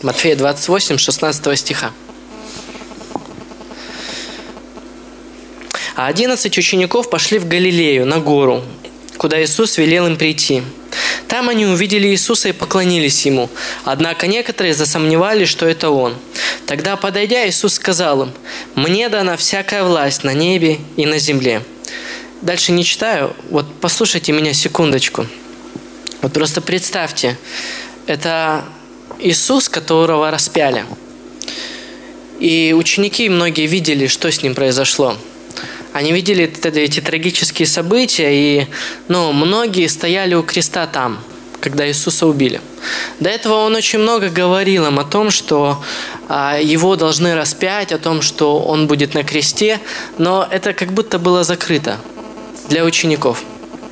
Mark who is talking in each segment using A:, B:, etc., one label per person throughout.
A: Матфея 28, 16 стиха. А 11 учеников пошли в Галилею, на гору, куда Иисус велел им прийти. Там они увидели Иисуса и поклонились Ему. Однако некоторые засомневались, что это Он. Тогда, подойдя, Иисус сказал им: «Мне дана всякая власть на небе и на земле». Дальше не читаю. Вот послушайте меня секундочку. Вот просто представьте, это Иисус, которого распяли. И ученики многие видели, что с Ним произошло. Они видели эти трагические события, и многие стояли у креста там, когда Иисуса убили. До этого Он очень много говорил им о том, что Его должны распять, о том, что Он будет на кресте, но это как будто было закрыто для учеников.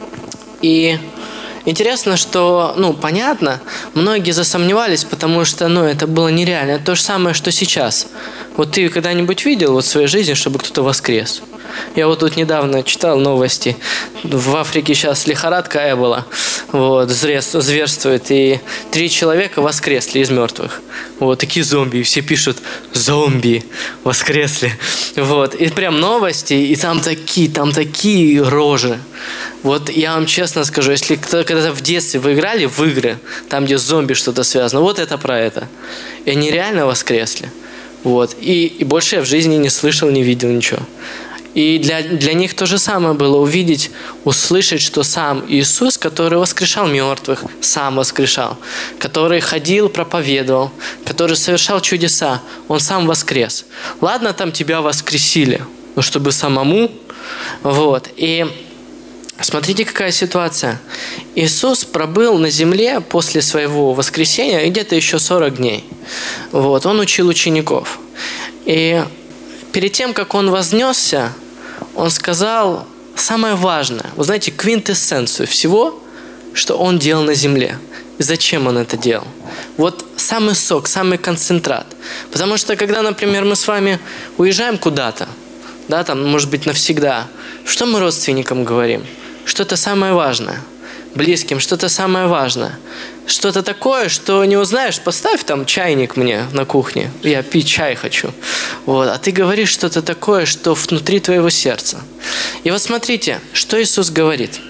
A: И интересно, что, понятно, многие засомневались, потому что, это было нереально. Это то же самое, что сейчас. Вот ты когда-нибудь видел в своей жизни, чтобы кто-то воскрес? Я вот тут недавно читал новости. В Африке сейчас лихорадка Эбола зверствует, и 3 человека воскресли из мертвых. Такие зомби, и все пишут: «Зомби воскресли». И прям новости, и там такие рожи. Я вам честно скажу, если когда-то в детстве вы играли в игры, там, где с зомби что-то связано, это про это. И они реально воскресли. И больше я в жизни не слышал, не видел ничего. И для них то же самое было увидеть, услышать, что сам Иисус, который воскрешал мертвых, сам воскрешал, который ходил, проповедовал, который совершал чудеса, Он сам воскрес. Ладно, там тебя воскресили, но чтобы самому. И смотрите, какая ситуация. Иисус пробыл на земле после своего воскресения где-то еще 40 дней. Он учил учеников. И перед тем, как Он вознесся, Он сказал самое важное. Вы знаете, квинтэссенцию всего, что Он делал на земле. И зачем Он это делал. Самый сок, самый концентрат. Потому что, когда, например, мы с вами уезжаем куда-то, может быть, навсегда, что мы родственникам говорим? Что-то самое важное. Близким что-то самое важное. Что-то такое, что не узнаешь, поставь там чайник мне на кухне, я пить чай хочу. А ты говоришь что-то такое, что внутри твоего сердца. И смотрите, что Иисус говорит.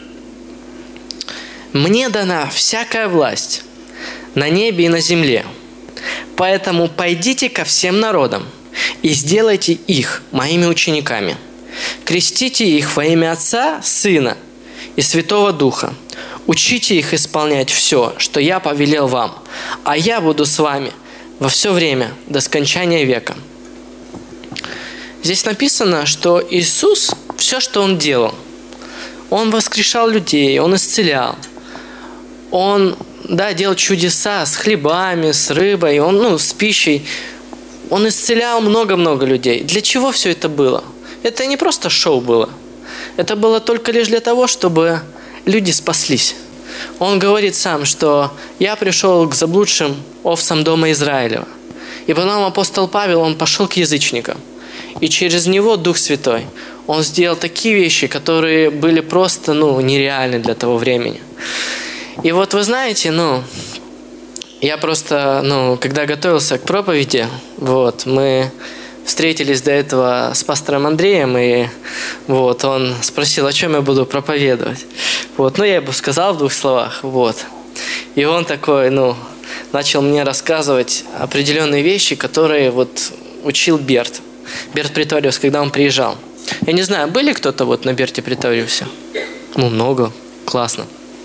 A: «Мне дана всякая власть на небе и на земле. Поэтому пойдите ко всем народам и сделайте их моими учениками. Крестите их во имя Отца, Сына и Святого Духа. Учите их исполнять все, что я повелел вам, а я буду с вами во все время до скончания века». Здесь написано, что Иисус, все, что Он делал, Он воскрешал людей, Он исцелял, Он делал чудеса с хлебами, с рыбой, Он, с пищей. Он исцелял много-много людей. Для чего все это было? Это не просто шоу было. Это было только лишь для того, чтобы люди спаслись. Он говорит сам, что «я пришел к заблудшим овцам дома Израилева». И потом апостол Павел, он пошел к язычникам. И через него Дух Святой, он сделал такие вещи, которые были просто, нереальны для того времени. И вы знаете, я просто, когда готовился к проповеди, мы встретились до этого с пастором Андреем, и он спросил, о чем я буду проповедовать. Я ему сказал в 2 словах, И он такой, начал мне рассказывать определенные вещи, которые учил Берт Преториус, когда он приезжал. Я не знаю, были кто-то на Берте Преториусе? Много, классно.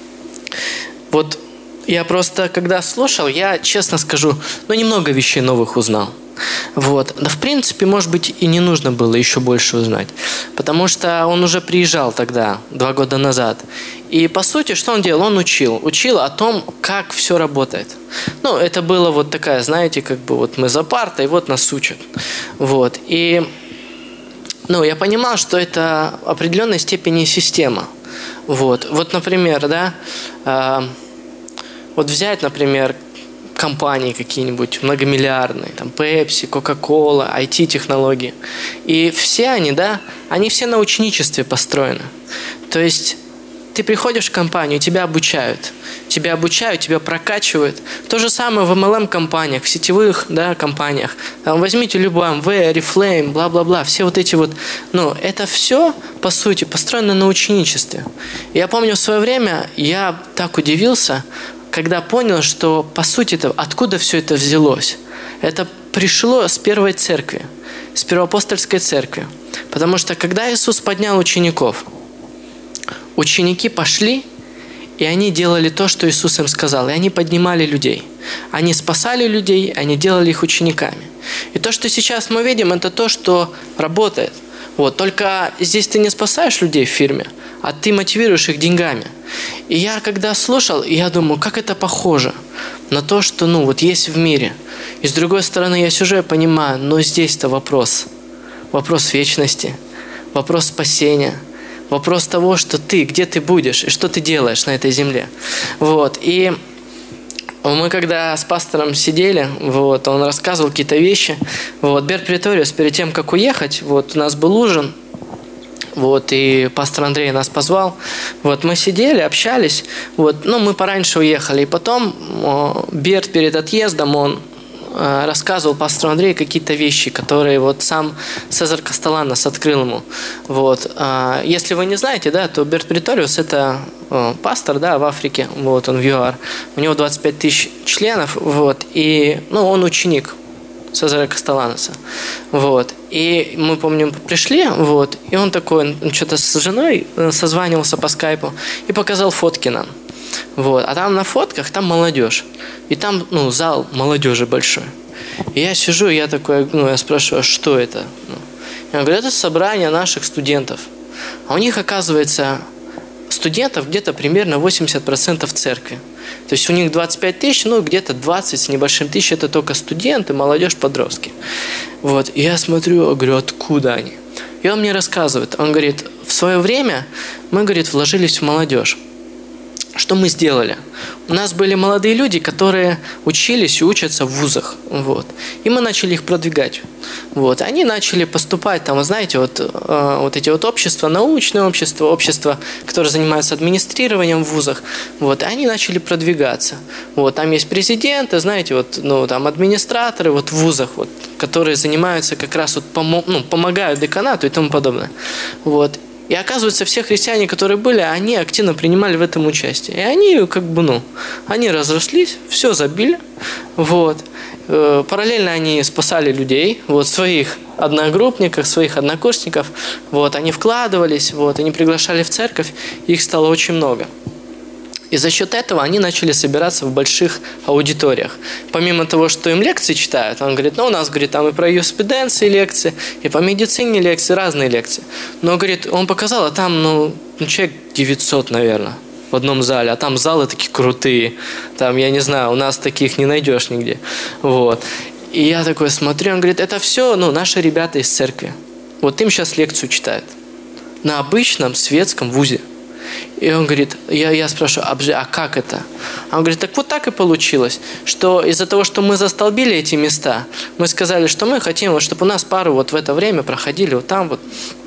A: Я просто, когда слушал, я, честно скажу, немного вещей новых узнал. Да, в принципе, может быть, и не нужно было еще больше узнать. Потому что он уже приезжал тогда, 2 года назад. И, по сути, что он делал? Он учил. Учил о том, как все работает. Это было такая, знаете, мы за партой, нас учат. И, я понимал, что это в определенной степени система. Например, взять, например, компании какие-нибудь многомиллиардные, Pepsi, Coca-Cola, IT-технологии. И все они, они все на ученичестве построены. То есть ты приходишь в компанию, тебя обучают, тебя прокачивают. То же самое в MLM-компаниях, в сетевых, да, компаниях. Там возьмите любой MV, Oriflame, бла-бла-бла, все вот эти вот, это все, по сути, построено на ученичестве. Я помню в свое время, я так удивился, когда понял, что, по сути-то, откуда все это взялось. Это пришло с первой церкви, с первоапостольской церкви. Потому что, когда Иисус поднял учеников, ученики пошли, и они делали то, что Иисус им сказал. И они поднимали людей. Они спасали людей, они делали их учениками. И то, что сейчас мы видим, это то, что работает. Только здесь ты не спасаешь людей в фирме, а ты мотивируешь их деньгами. И я когда слушал, я думаю, как это похоже на то, что есть в мире. И с другой стороны, я сижу и понимаю, но здесь-то вопрос. Вопрос вечности, вопрос спасения, вопрос того, что где ты будешь и что ты делаешь на этой земле. И мы когда с пастором сидели, он рассказывал какие-то вещи. Берт Преториус, перед тем, как уехать, у нас был ужин, и пастор Андрей нас позвал. Мы сидели, общались. Мы пораньше уехали. И потом Берт перед отъездом, он рассказывал пастору Андрею какие-то вещи, которые сам Цезарь Кастеланос открыл ему. Если вы не знаете, то Берт Преториус – это пастор, в Африке, он в ЮАР. У него 25 тысяч членов, и он ученик Цезаря Кастеланоса. И мы, помним, пришли, и он такой, что-то с женой созванивался по скайпу и показал фотки нам. А там на фотках, там молодежь. И там, зал молодежи большой. И я сижу, и я такой, я спрашиваю, а что это? Я говорю, это собрание наших студентов. А у них, оказывается, студентов где-то примерно 80% церкви. То есть у них 25 тысяч, где-то 20 с небольшим тысяч, это только студенты, молодежь, подростки. И я смотрю, говорю, откуда они? И он мне рассказывает, он говорит, в свое время мы, говорит, вложились в молодежь. Что мы сделали? У нас были молодые люди, которые учились и учатся в вузах. И мы начали их продвигать. Они начали поступать, знаете, эти общества, научные общества, которые занимаются администрированием в вузах. Они начали продвигаться. Там есть президенты, знаете, там администраторы в вузах, которые занимаются как раз, помогают деканату и тому подобное. И оказывается, все христиане, которые были, они активно принимали в этом участие. И они, они разрослись, все забили. Параллельно они спасали людей, своих одногруппников, своих однокурсников. Они вкладывались, они приглашали в церковь, их стало очень много. И за счет этого они начали собираться в больших аудиториях. Помимо того, что им лекции читают, он говорит, у нас, говорит, там и про юриспруденции лекции, и по медицине лекции, разные лекции. Но, говорит, он показал, а там, человек 900, наверное, в одном зале, а там залы такие крутые. Там, я не знаю, у нас таких не найдешь нигде. И я такой смотрю, он говорит, это все, наши ребята из церкви. Им сейчас лекцию читают. На обычном светском вузе. И он говорит, я спрашиваю, а как это? А он говорит, так и получилось, что из-за того, что мы застолбили эти места, мы сказали, что мы хотим, чтобы у нас пару в это время проходили там.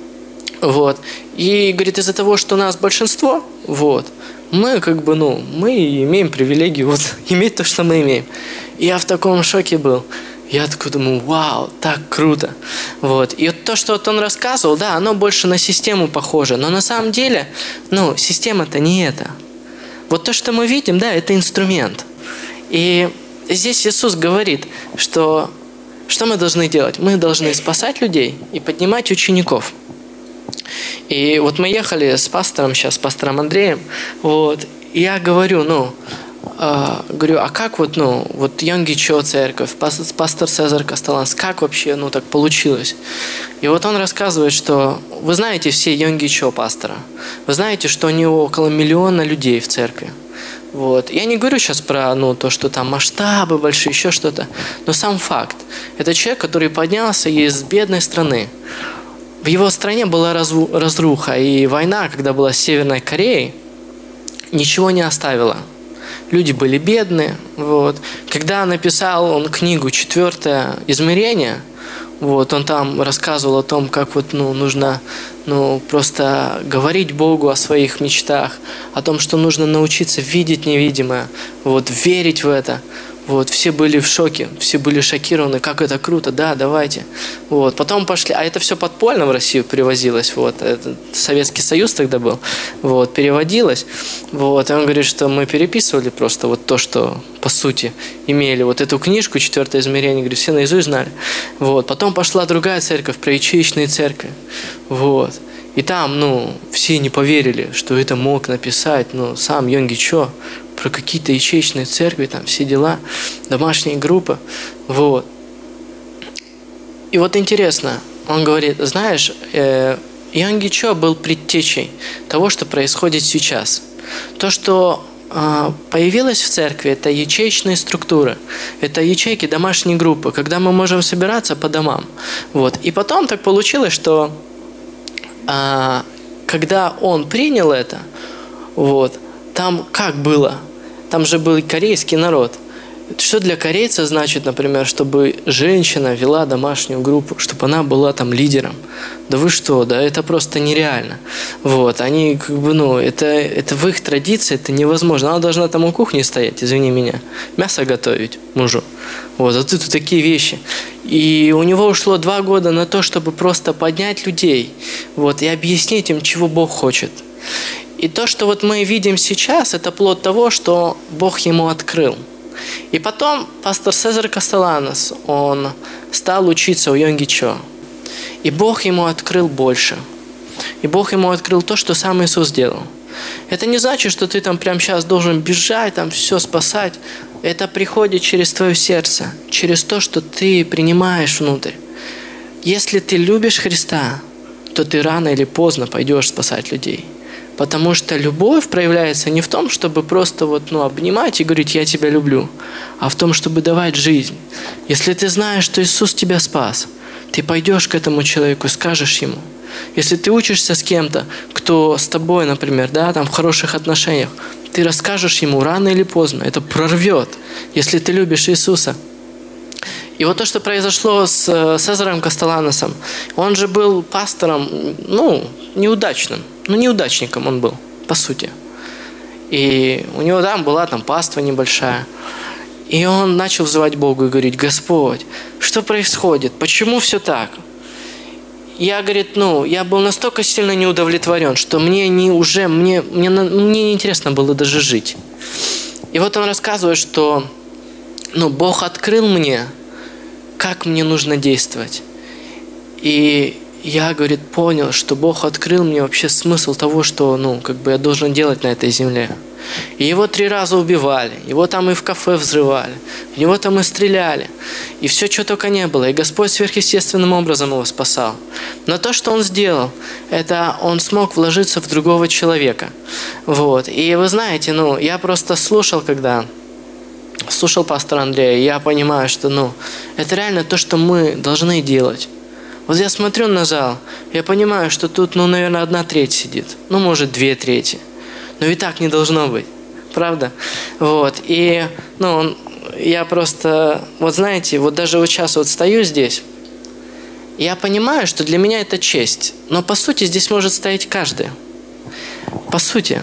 A: И говорит, из-за того, что у нас большинство, мы мы имеем привилегию иметь то, что мы имеем. И я в таком шоке был. Я такой думаю, вау, так круто. И то, что он рассказывал, оно больше на систему похоже. Но на самом деле, система-то не это. То, что мы видим, это инструмент. И здесь Иисус говорит, что мы должны делать? Мы должны спасать людей и поднимать учеников. И мы ехали с пастором сейчас, с пастором Андреем, и я говорю, а как Йонги Чо церковь, пастор Цезарь Кастеланос, как вообще, так получилось? И он рассказывает, что вы знаете все Йонги Чо пастора, вы знаете, что у него около 1 миллиона людей в церкви. Я не говорю сейчас про то, что там масштабы большие, еще что-то, но сам факт. Это человек, который поднялся из бедной страны. В его стране была разруха, и война, когда была с Северной Кореей, ничего не оставила. Люди были бедные. Когда написал он книгу «4 измерение», Вот, он там рассказывал о том, как вот, нужно, просто говорить Богу о своих мечтах, о том, что нужно научиться видеть невидимое, вот, верить в это. Вот, все были в шоке, все были шокированы, как это круто, да, давайте. Вот, потом пошли, а это все подпольно в Россию привозилось, вот, это Советский Союз тогда был, вот, переводилось, вот, и он говорит, что мы переписывали просто вот то, что, по сути, имели, вот эту книжку «Четвертое измерение», говорит, все наизусть знали, вот, потом пошла другая церковь, про ячеичные церкви, вот, и там, все не поверили, что это мог написать, сам Йонги Чо, про какие-то ячеичные церкви, там все дела, домашние группы, вот. И вот интересно, он говорит, знаешь, Йонги Чо был предтечей того, что происходит сейчас. То, что появилось в церкви, это ячеичные структуры, это ячейки, домашние группы, когда мы можем собираться по домам. Вот. И потом так получилось, что когда он принял это, вот, там как было? Там же был корейский народ. Что для корейца значит, например, чтобы женщина вела домашнюю группу, чтобы она была там лидером? Да вы что, да это просто нереально. Вот, они это в их традиции, это невозможно. Она должна там у кухни стоять, извини меня, мясо готовить мужу. Вот, а тут такие вещи. И у него ушло 2 года на то, чтобы просто поднять людей, вот, и объяснить им, чего Бог хочет. И то, что вот мы видим сейчас, это плод того, что Бог ему открыл. И потом пастор Сезар Кастеланос, он стал учиться у Йонги Чо. И Бог ему открыл больше. И Бог ему открыл то, что сам Иисус делал. Это не значит, что ты там прямо сейчас должен бежать, там все спасать. Это приходит через твое сердце, через то, что ты принимаешь внутрь. Если ты любишь Христа, то ты рано или поздно пойдешь спасать людей. Потому что любовь проявляется не в том, чтобы просто обнимать и говорить «я тебя люблю», а в том, чтобы давать жизнь. Если ты знаешь, что Иисус тебя спас, ты пойдешь к этому человеку и скажешь ему. Если ты учишься с кем-то, кто с тобой, например, там в хороших отношениях, ты расскажешь ему рано или поздно, это прорвет, если ты любишь Иисуса. И вот то, что произошло с Сезаром Кастеланосом, он же был пастором, неудачным. Неудачником он был, по сути. И у него там была паства небольшая. И он начал взывать Богу и говорить: Господь, что происходит? Почему все так? Я, говорит, я был настолько сильно неудовлетворен, что мне неинтересно было даже жить. И вот он рассказывает, что Бог открыл мне, как мне нужно действовать. И я, говорит, понял, что Бог открыл мне вообще смысл того, что, я должен делать на этой земле. И его 3 раза убивали, его там и в кафе взрывали, в него там и стреляли. И все, что только не было. И Господь сверхъестественным образом его спасал. Но то, что он сделал, это он смог вложиться в другого человека. Вот. И вы знаете, я просто слушал пастора Андрея, и я понимаю, что, это реально то, что мы должны делать. Вот я смотрю на зал, я понимаю, что тут, наверное, 1/3 сидит. Может, 2/3. Но и так не должно быть. Правда? Вот. И, я просто, знаете, даже сейчас стою здесь, я понимаю, что для меня это честь. Но, по сути, здесь может стоять каждый. По сути.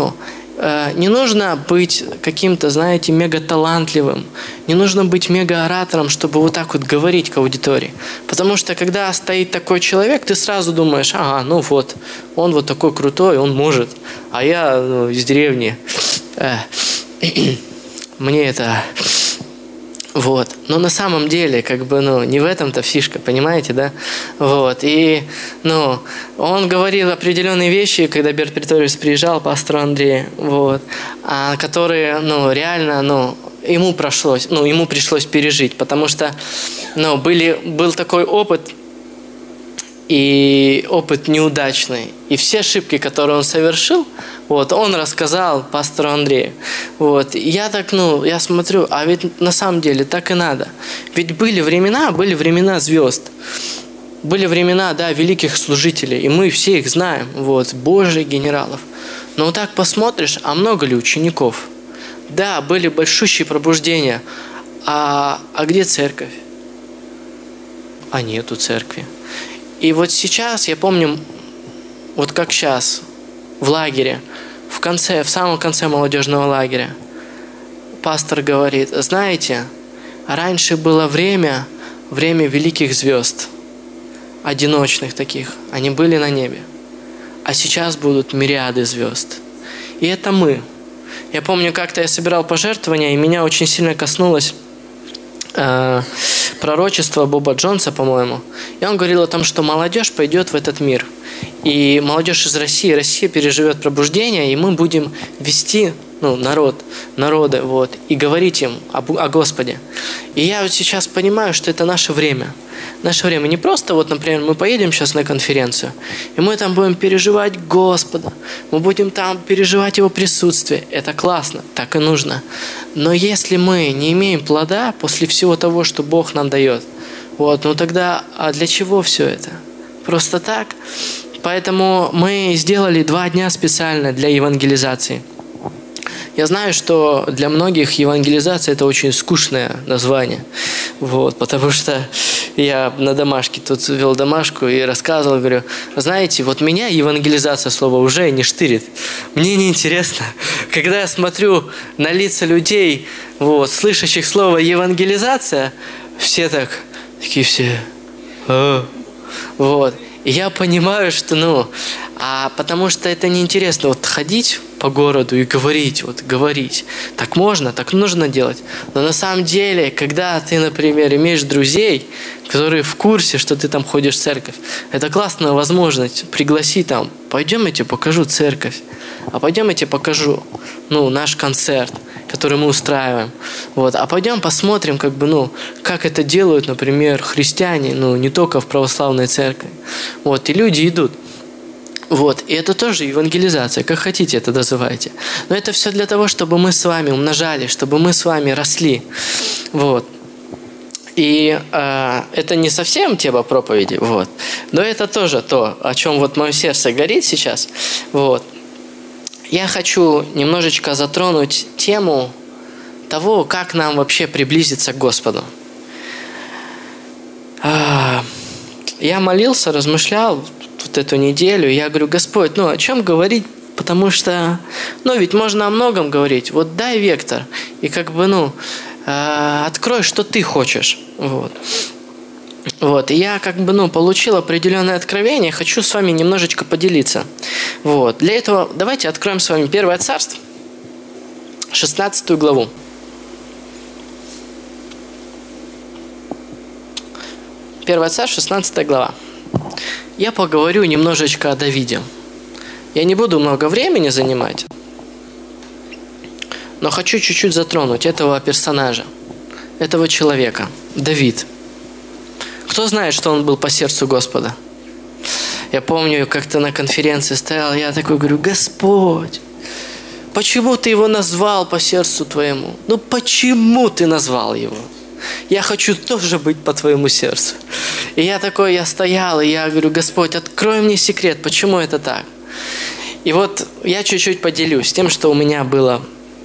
A: Не нужно быть каким-то, знаете, мега-талантливым. Не нужно быть мега-оратором, чтобы вот так говорить к аудитории. Потому что, когда стоит такой человек, ты сразу думаешь: он вот такой крутой, он может. А я из деревни. Мне это... Вот. Но на самом деле, не в этом-то фишка, понимаете, да? Вот. И, он говорил определенные вещи, когда Берт Преториус приезжал, пастору Андрею, вот, которые, реально, ему пришлось пережить, потому что, был такой опыт, и опыт неудачный. И все ошибки, которые он совершил, он рассказал пастору Андрею. Вот. Я так, я смотрю, а ведь на самом деле так и надо. Ведь были времена звезд. Были времена, великих служителей, и мы все их знаем, Божьих генералов. Но так посмотришь, а много ли учеников? Да, были большущие пробуждения. А где церковь? а нету церкви. И вот сейчас, я помню, вот как сейчас, в лагере, в самом конце молодежного лагеря, пастор говорит: знаете, раньше было время великих звезд, одиночных таких, они были на небе, а сейчас будут мириады звезд. И это мы. Я помню, как-то я собирал пожертвования, и меня очень сильно коснулось пророчество Боба Джонса, по-моему. И он говорил о том, что молодежь пойдет в этот мир. И молодежь из России, Россия переживет пробуждение, и мы будем вести народы, и говорить им о Господе. И я вот сейчас понимаю, что это наше время. Наше время. Не просто, например, мы поедем сейчас на конференцию, и мы там будем переживать Господа, мы будем там переживать Его присутствие. Это классно, так и нужно. Но если мы не имеем плода после всего того, что Бог нам дает, тогда для чего все это? Просто так? Поэтому мы сделали 2 дня специально для евангелизации. Я знаю, что для многих евангелизация – это очень скучное название, потому что я на домашке тут вел домашку и рассказывал, говорю: знаете, меня евангелизация слова уже не штырит. Мне неинтересно. Когда я смотрю на лица людей, слышащих слово евангелизация, все такие все. И я понимаю, что, потому что это неинтересно ходить по городу и говорить. Так можно, так нужно делать. Но на самом деле, когда ты, например, имеешь друзей, которые в курсе, что ты там ходишь в церковь, это классная возможность пригласить там: пойдем, я тебе покажу церковь, а пойдем, я тебе покажу, наш концерт, который мы устраиваем. А пойдем посмотрим, как это делают, например, христиане, не только в православной церкви. И люди идут. И это тоже евангелизация, как хотите это называйте. Но это все для того, чтобы мы с вами умножали, чтобы мы с вами росли. И это не совсем тема проповеди, но это тоже то, о чем мое сердце горит сейчас. Я хочу немножечко затронуть тему того, как нам вообще приблизиться к Господу. Я молился, размышлял эту неделю, я говорю: Господь, о чем говорить? Потому что, ведь можно о многом говорить. Дай вектор и открой, что ты хочешь. И я получил определенное откровение, хочу с вами немножечко поделиться. Для этого давайте откроем с вами 1 Царств, 16 главу. 1 Царств, 16 глава. Я поговорю немножечко о Давиде. Я не буду много времени занимать, но хочу чуть-чуть затронуть этого персонажа, этого человека, Давид. Кто знает, что он был по сердцу Господа? Я помню, как-то на конференции стоял, я такой говорю: Господь, почему ты его назвал по сердцу твоему? Почему ты назвал его? Я хочу тоже быть по твоему сердцу. И я стоял, и я говорю: Господь, открой мне секрет, почему это так? И я чуть-чуть поделюсь тем, что у меня было.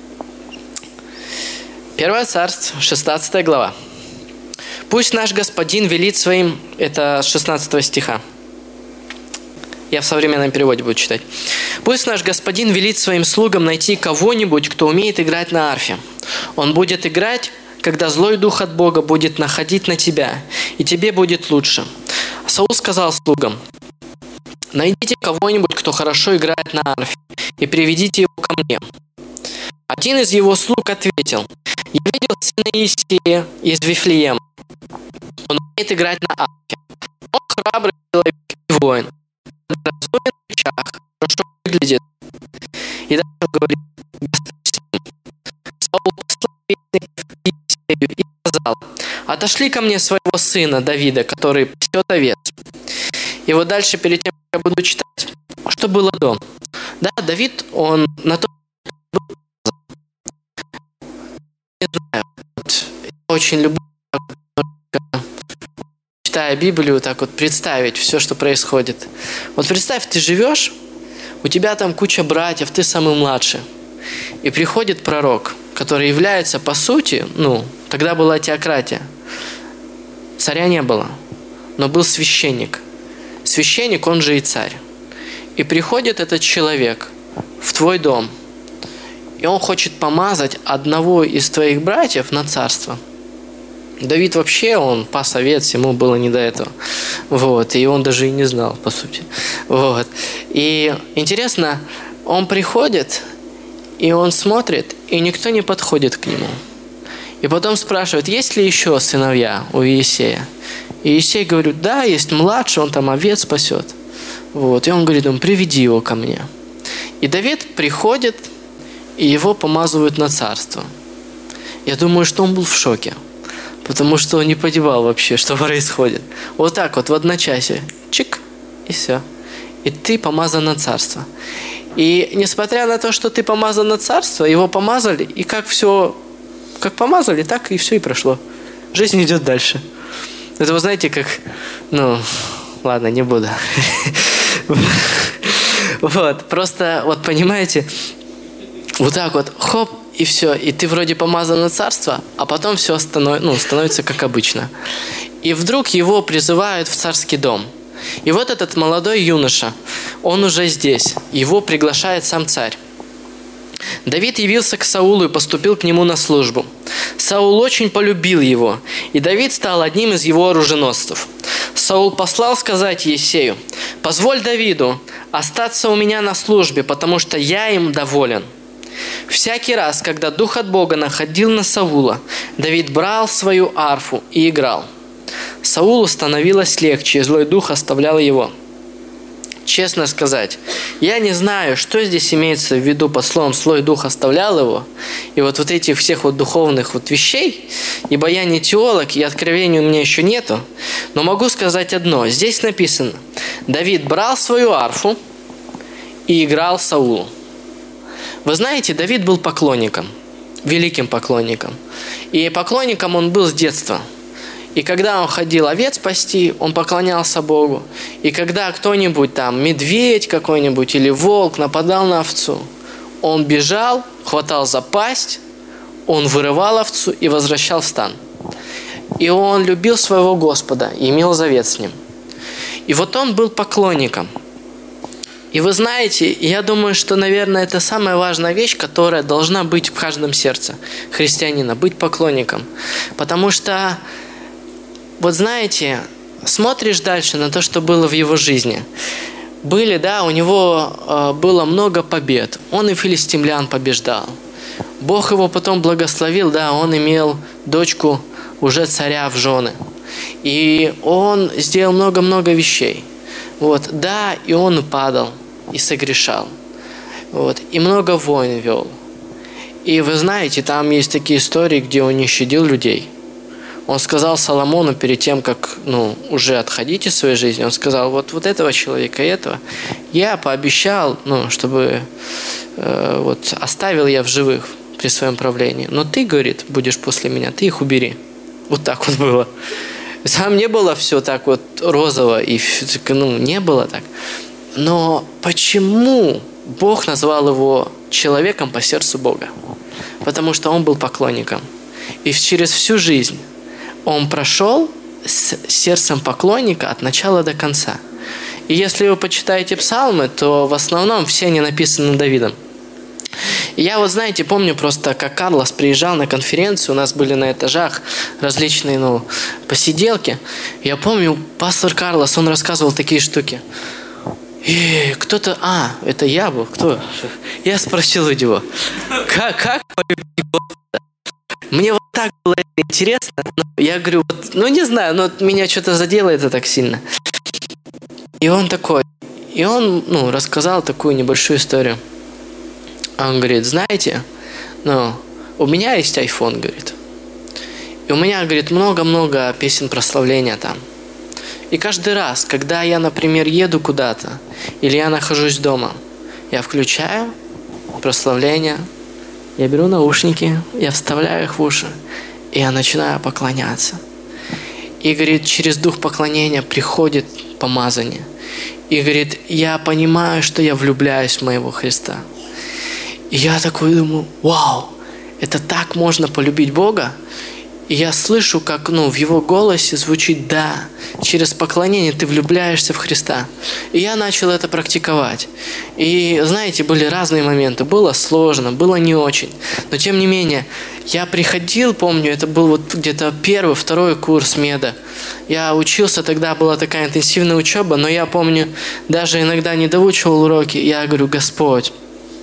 A: 1 Царств, 16 глава. «Пусть наш Господин велит своим...» Это с 16 стиха. Я в современном переводе буду читать. «Пусть наш Господин велит своим слугам найти кого-нибудь, кто умеет играть на арфе. Он будет играть, когда злой дух от Бога будет находить на тебя, и тебе будет лучше». Саул сказал слугам: «Найдите кого-нибудь, кто хорошо играет на арфе, и приведите его ко мне». Один из его слуг ответил: «Я видел сына Иисея из Вифлеема. Он умеет играть на арфе. Он храбрый человек и воин. Разумен в речах, хорошо выглядит». И дальше говорит: «Господь с ним». Саул послал вестников к Иисею и сказал: «Отошли ко мне своего сына Давида, который пасет овец». И дальше, перед тем, как я буду читать, что было до. Да, Давид, он на то... Не знаю, я очень люблю, читая Библию, представить все, что происходит. Представь, ты живешь, у тебя там куча братьев, ты самый младший. И приходит пророк, который является, по сути, тогда была теократия. Царя не было. но был священник. Священник, он же и царь. И приходит этот человек в твой дом, и он хочет помазать одного из твоих братьев на царство. Давид вообще, он пас овец, ему было не до этого. Вот, и он даже и не знал, по сути. Вот. И интересно, он приходит, и он смотрит, и никто не подходит к нему. И потом спрашивает, есть ли еще сыновья у Иессея? И Иессей говорит, да, есть младший, он там овец пасет. Вот. И он говорит, приведи его ко мне. И Давид приходит, и его помазывают на царство. Я думаю, что он был в шоке, потому что он не понимал вообще, что происходит. Вот так вот в одночасье. Чик, и все. И ты помазан на царство. И несмотря на то, что ты помазан на царство, его помазали, и как помазали, так и все и прошло. Жизнь идет дальше. Это вы знаете, как... ладно, не буду. Вот, просто, вот понимаете, вот так вот, хоп, и все. И ты вроде помазан на царство, а потом все становится как обычно. И вдруг его призывают в царский дом. И вот этот молодой юноша, он уже здесь. Его приглашает сам царь. Давид явился к Саулу и поступил к нему на службу. Саул очень полюбил его, и Давид стал одним из его оруженосцев. Саул послал сказать Иессею: «Позволь Давиду остаться у меня на службе, потому что я им доволен». Всякий раз, когда Дух от Бога находил на Саула, Давид брал свою арфу и играл. Саулу становилось легче, и злой дух оставлял его. Честно сказать, я не знаю, что здесь имеется в виду под словом «злой дух оставлял его», и вот этих всех духовных вещей, ибо я не теолог, и откровений у меня еще нету, но могу сказать одно. Здесь написано: Давид брал свою арфу и играл Саулу. Вы знаете, Давид был поклонником, великим поклонником, и поклонником он был с детства. И когда он ходил овец пасти, он поклонялся Богу. И когда кто-нибудь там, медведь какой-нибудь или волк нападал на овцу, он бежал, хватал за пасть, он вырывал овцу и возвращал в стан. И он любил своего Господа и имел завет с ним. И вот он был поклонником. И вы знаете, я думаю, что, наверное, это самая важная вещь, которая должна быть в каждом сердце христианина, быть поклонником. Потому что, вот знаете, смотришь дальше на то, что было в его жизни. У него было много побед. Он и филистимлян побеждал. Бог его потом благословил, он имел дочку уже царя в жены. И он сделал много-много вещей. И он падал и согрешал. И много войн вел. И вы знаете, там есть такие истории, где он не щадил людей. Он сказал Соломону перед тем, как уже отходить из своей жизни, он сказал: вот этого человека и этого я пообещал, чтобы оставил я в живых при своем правлении. Но ты, говорит, будешь после меня, ты их убери. Вот так вот было. Там не было все так розово, и не было так. Но почему Бог назвал его человеком по сердцу Бога? Потому что он был поклонником. И через всю жизнь он прошел с сердцем поклонника от начала до конца. И если вы почитаете псалмы, то в основном все они написаны Давидом. И я помню просто, как Карлос приезжал на конференцию, у нас были на этажах различные посиделки. Я помню, пастор Карлос, он рассказывал такие штуки. И кто-то, это я был, кто? Я спросил у него, как полюбить Господа? Мне так было интересно. Я говорю, не знаю, но меня что-то задело это так сильно. И он рассказал такую небольшую историю. Он говорит: знаете, у меня есть iPhone, говорит. И у меня, говорит, много-много песен прославления там. И каждый раз, когда я, например, еду куда-то, или я нахожусь дома, я включаю прославление, я беру наушники, я вставляю их в уши, и я начинаю поклоняться. И, говорит, через дух поклонения приходит помазание. И, говорит, я понимаю, что я влюбляюсь в моего Христа. И я такой думаю: вау, это так можно полюбить Бога? И я слышу, как в его голосе звучит «да». Через поклонение ты влюбляешься в Христа. И я начал это практиковать. И, знаете, были разные моменты. Было сложно, было не очень. Но, тем не менее, я приходил, помню, это был вот где-то 1-2 курс меда. Я учился, тогда была такая интенсивная учеба, но я помню, даже иногда не доучивал уроки. Я говорю: Господь,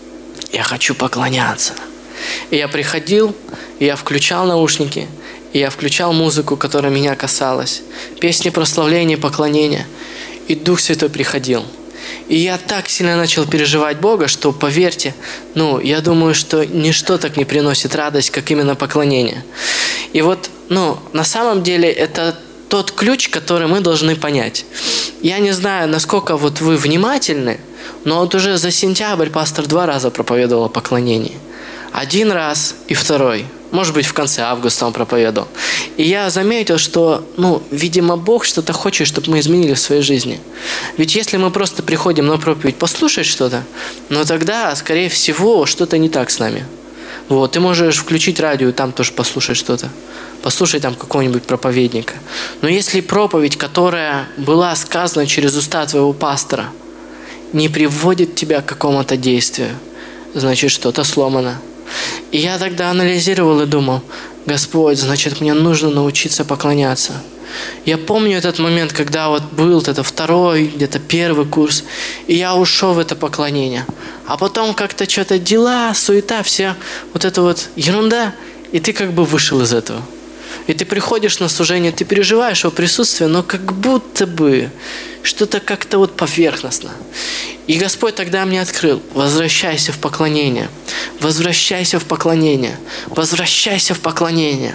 A: я хочу поклоняться. И я приходил, и я включал наушники, и я включал музыку, которая меня касалась. Песни прославления, поклонения. И Дух Святой приходил. И я так сильно начал переживать Бога, что, поверьте, я думаю, что ничто так не приносит радость, как именно поклонение. И вот, на самом деле, это тот ключ, который мы должны понять. Я не знаю, насколько вот вы внимательны, но вот уже за сентябрь пастор 2 раза проповедовал о поклонении. 1 раз и 2. Может быть, в конце августа он проповедовал. И я заметил, что, видимо, Бог что-то хочет, чтобы мы изменили в своей жизни. Ведь если мы просто приходим на проповедь послушать что-то, тогда, скорее всего, что-то не так с нами. Вот, ты можешь включить радио и там тоже послушать что-то. Послушай там какого-нибудь проповедника. Но если проповедь, которая была сказана через уста твоего пастора, не приводит тебя к какому-то действию, значит, что-то сломано. И я тогда анализировал и думал: Господь, значит, мне нужно научиться поклоняться. Я помню этот момент, когда вот был это 2-й, где-то 1-й курс, и я ушел в это поклонение. А потом как-то что-то дела, суета, вся вот эта вот ерунда, и ты как бы вышел из этого. И ты приходишь на служение, ты переживаешь его присутствие, но как будто бы что-то как-то вот поверхностно. И Господь тогда мне открыл: возвращайся в поклонение, возвращайся в поклонение, возвращайся в поклонение.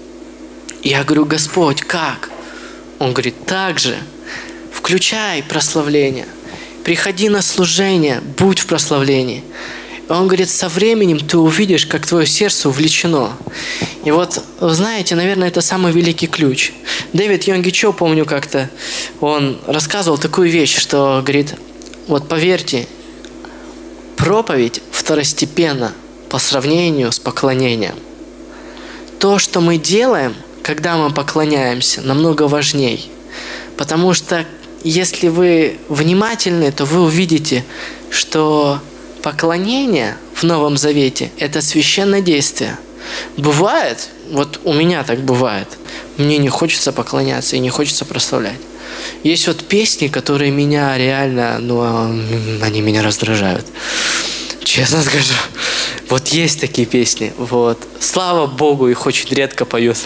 A: И я говорю: Господь, как? Он говорит: так же, включай прославление, приходи на служение, будь в прославлении. И он говорит: со временем ты увидишь, как твое сердце увлечено. И вот, вы знаете, наверное, это самый великий ключ. Дэвид Йонги Чо, помню как-то, он рассказывал такую вещь, что говорит: вот поверьте, проповедь второстепенна по сравнению с поклонением. То, что мы делаем, когда мы поклоняемся, намного важней. Потому что если вы внимательны, то вы увидите, что поклонение в Новом Завете – это священное действие. Бывает, вот у меня так бывает, мне не хочется поклоняться и не хочется прославлять. Есть вот песни, которые меня реально, они меня раздражают. Честно скажу. Вот есть такие песни. Вот. Слава Богу, их очень редко поют.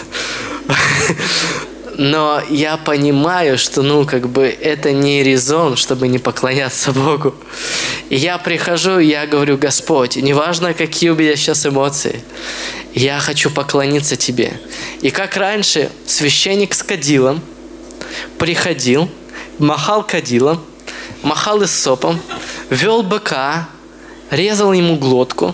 A: Но я понимаю, что, это не резон, чтобы не поклоняться Богу. И я прихожу, и я говорю: Господь, неважно, какие у меня сейчас эмоции, я хочу поклониться Тебе. И как раньше священник с кадилом приходил, махал кадилом, махал иссопом, вел быка, резал ему глотку.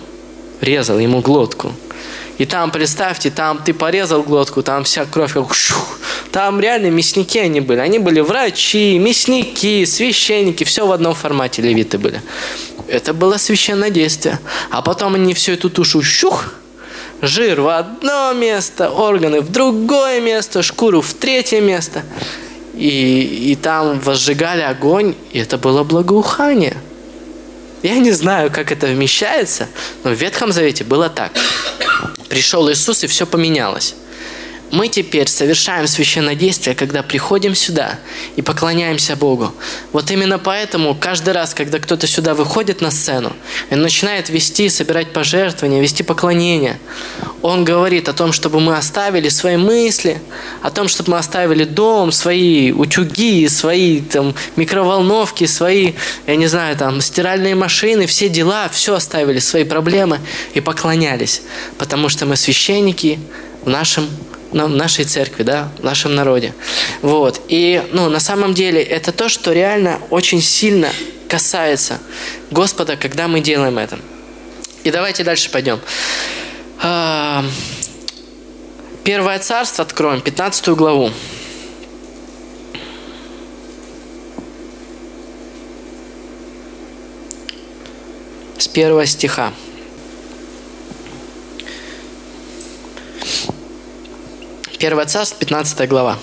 A: И там, представьте, там ты порезал глотку, там вся кровь как шух. Там реально мясники они были. Они были врачи, мясники, священники, все в одном формате, левиты были. Это было священное действие. А потом они всю эту тушу щух, жир в одно место, органы в другое место, шкуру в 3-е место. И там возжигали огонь, и это было благоухание. Я не знаю, как это вмещается, но в Ветхом Завете было так. Пришел Иисус, и все поменялось. Мы теперь совершаем священное действие, когда приходим сюда и поклоняемся Богу. Вот именно поэтому каждый раз, когда кто-то сюда выходит на сцену и начинает собирать пожертвования, вести поклонение, он говорит о том, чтобы мы оставили свои мысли, о том, чтобы мы оставили дом, свои утюги, свои микроволновки, свои, стиральные машины, все дела, все оставили, свои проблемы и поклонялись. Потому что мы священники в нашей церкви, в нашем народе. Вот. И, на самом деле, это то, что реально очень сильно касается Господа, когда мы делаем это. И давайте дальше пойдем. 1 Царство откроем, 15 главу. С 1 стиха. 1 Царств, 15 глава.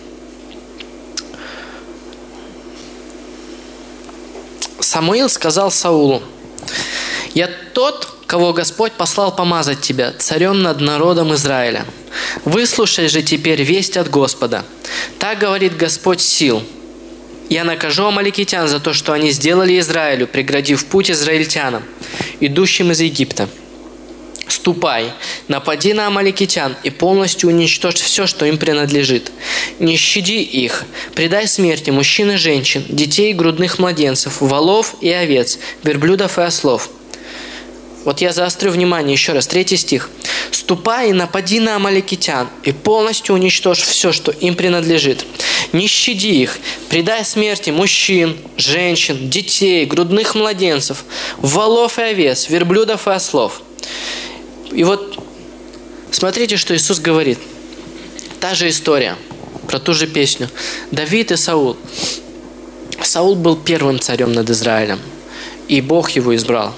A: Самуил сказал Саулу: «Я тот, кого Господь послал помазать тебя царем над народом Израиля. Выслушай же теперь весть от Господа. Так говорит Господь сил: я накажу амаликитян за то, что они сделали Израилю, преградив путь израильтянам, идущим из Египта. Ступай, напади на амаликитян и полностью уничтожь все, что им принадлежит. Не щади их, предай смерти мужчин и женщин, детей и грудных младенцев, волов и овец, верблюдов и ослов». Вот я заострю внимание еще раз, 3 стих. «Ступай и напади на амаликитян и полностью уничтожь все, что им принадлежит. Не щади их, предай смерти мужчин, женщин, детей, грудных младенцев, волов и овец, верблюдов и ослов». И вот смотрите, что Иисус говорит. Та же история, про ту же песню. Давид и Саул. Саул был первым царем над Израилем, и Бог его избрал.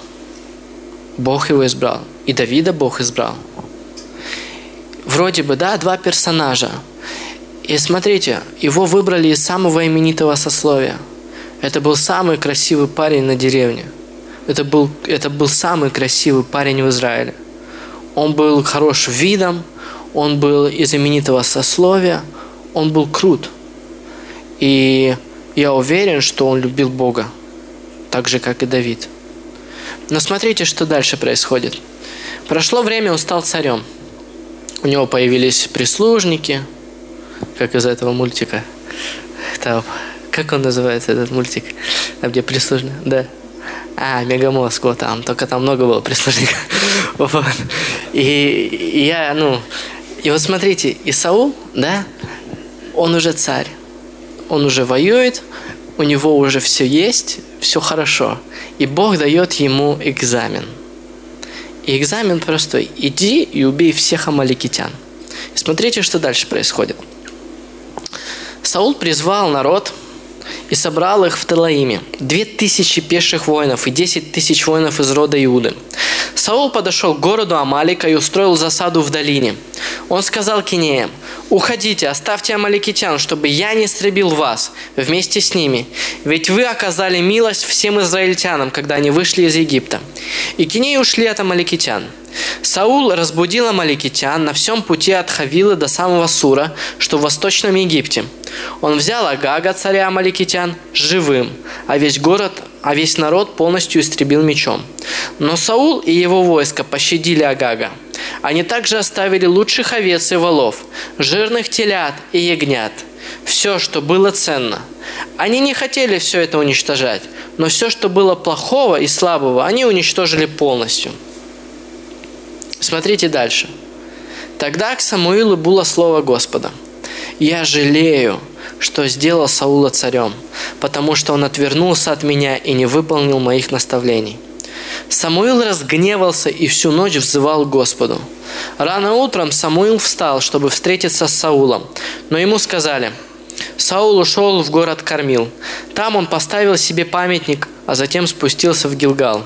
A: Бог его избрал. И Давида Бог избрал. Вроде бы, да, 2 персонажа. И смотрите, его выбрали из самого именитого сословия. Это был самый красивый парень на деревне. Это был самый красивый парень в Израиле. Он был хорош видом, он был из именитого сословия, он был крут. И я уверен, что он любил Бога, так же, как и Давид. Но смотрите, что дальше происходит. Прошло время, он стал царем. У него появились прислужники, как из этого мультика. Как он называется, этот мультик? Там, где прислужник? Да. Мегамозг, вот там. Только там много было прислужников. Вот. И вот смотрите, и Саул, да, он уже царь. Он уже воюет, у него уже все есть, все хорошо. И Бог дает ему экзамен. И экзамен простой. Иди и убей всех амаликитян. И смотрите, что дальше происходит. Саул призвал народ и собрал их в Телаиме. 2000 пеших воинов и 10 000 воинов из рода Иуды. Саул подошел к городу Амалика и устроил засаду в долине. Он сказал кинеям: «Уходите, оставьте амаликитян, чтобы я не истребил вас вместе с ними. Ведь вы оказали милость всем израильтянам, когда они вышли из Египта». И кинеи ушли от амаликитян. Саул разбудил амаликитян на всем пути от Хавилы до самого Сура, что в Восточном Египте. Он взял Агага, царя амаликитян, живым, а весь народ полностью истребил мечом. Но Саул и его войско пощадили Агага. Они также оставили лучших овец и волов, жирных телят и ягнят, все, что было ценно. Они не хотели все это уничтожать, но все, что было плохого и слабого, они уничтожили полностью. Смотрите дальше. Тогда к Самуилу было слово Господа: «Я жалею, что сделал Саула царем, потому что он отвернулся от меня и не выполнил моих наставлений». Самуил разгневался и всю ночь взывал к Господу. Рано утром Самуил встал, чтобы встретиться с Саулом, но ему сказали: «Саул ушел в город Кармил. Там он поставил себе памятник, а затем спустился в Гилгал».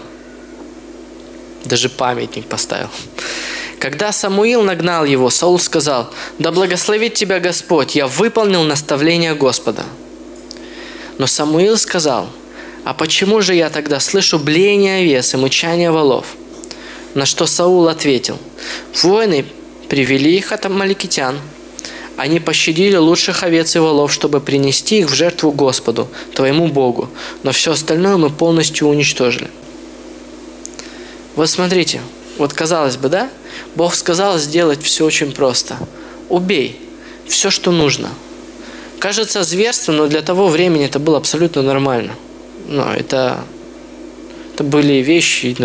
A: Даже памятник поставил. Когда Самуил нагнал его, Саул сказал: «Да благословит тебя Господь, я выполнил наставление Господа». Но Самуил сказал: «А почему же я тогда слышу блеяние овец и мычание волов?» На что Саул ответил: «Воины привели их от амаликитян. Они пощадили лучших овец и волов, чтобы принести их в жертву Господу, твоему Богу, но все остальное мы полностью уничтожили». Вот смотрите, вот казалось бы, да? Бог сказал сделать все очень просто. Убей все, что нужно. Кажется зверство, но для того времени это было абсолютно нормально. Но это были вещи.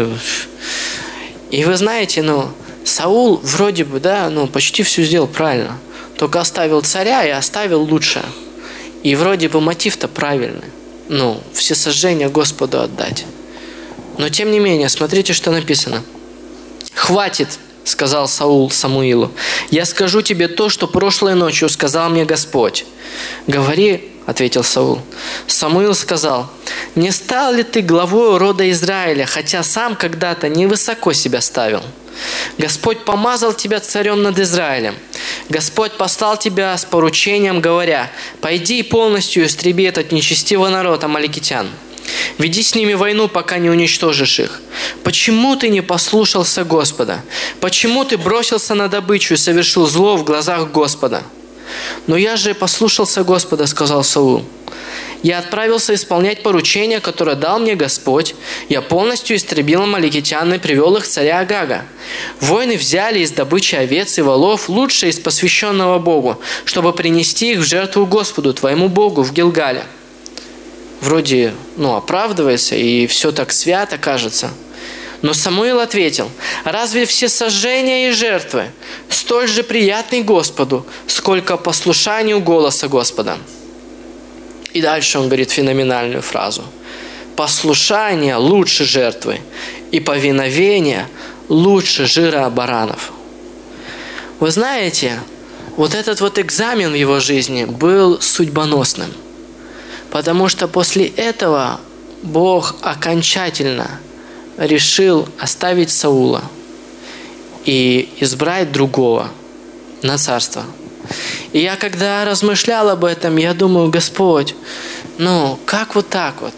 A: И вы знаете, Саул вроде бы, да, почти все сделал правильно. Только оставил царя и оставил лучшее. И вроде бы мотив-то правильный. Все сожжения Господу отдать. Но тем не менее, смотрите, что написано. «Хватит, — сказал Саул Самуилу, — я скажу тебе то, что прошлой ночью сказал мне Господь. Говори ответил Саул. Самуил сказал: «Не стал ли ты главой рода Израиля, хотя сам когда-то невысоко себя ставил? Господь помазал тебя царем над Израилем. Господь послал тебя с поручением, говоря: пойди и полностью истреби этот нечестивый народ амаликитян. Веди с ними войну, пока не уничтожишь их. Почему ты не послушался Господа? Почему ты бросился на добычу и совершил зло в глазах Господа?» «Но я же послушался Господа», — сказал Саул. «Я отправился исполнять поручение, которое дал мне Господь. Я полностью истребил амаликитян и привел их царя Агага. Воины взяли из добычи овец и волов лучшее из посвященного Богу, чтобы принести их в жертву Господу, твоему Богу, в Гилгале». Вроде, оправдывается, и все так свято кажется. Но Самуил ответил: «Разве все сожжения и жертвы столь же приятны Господу, сколько послушанию голоса Господа?» И дальше он говорит феноменальную фразу: «Послушание лучше жертвы, и повиновение лучше жира баранов». Вы знаете, вот этот вот экзамен в его жизни был судьбоносным. Потому что после этого Бог окончательно решил оставить Саула и избрать другого на царство. И я, когда размышлял об этом, я думаю: Господь, как вот так вот?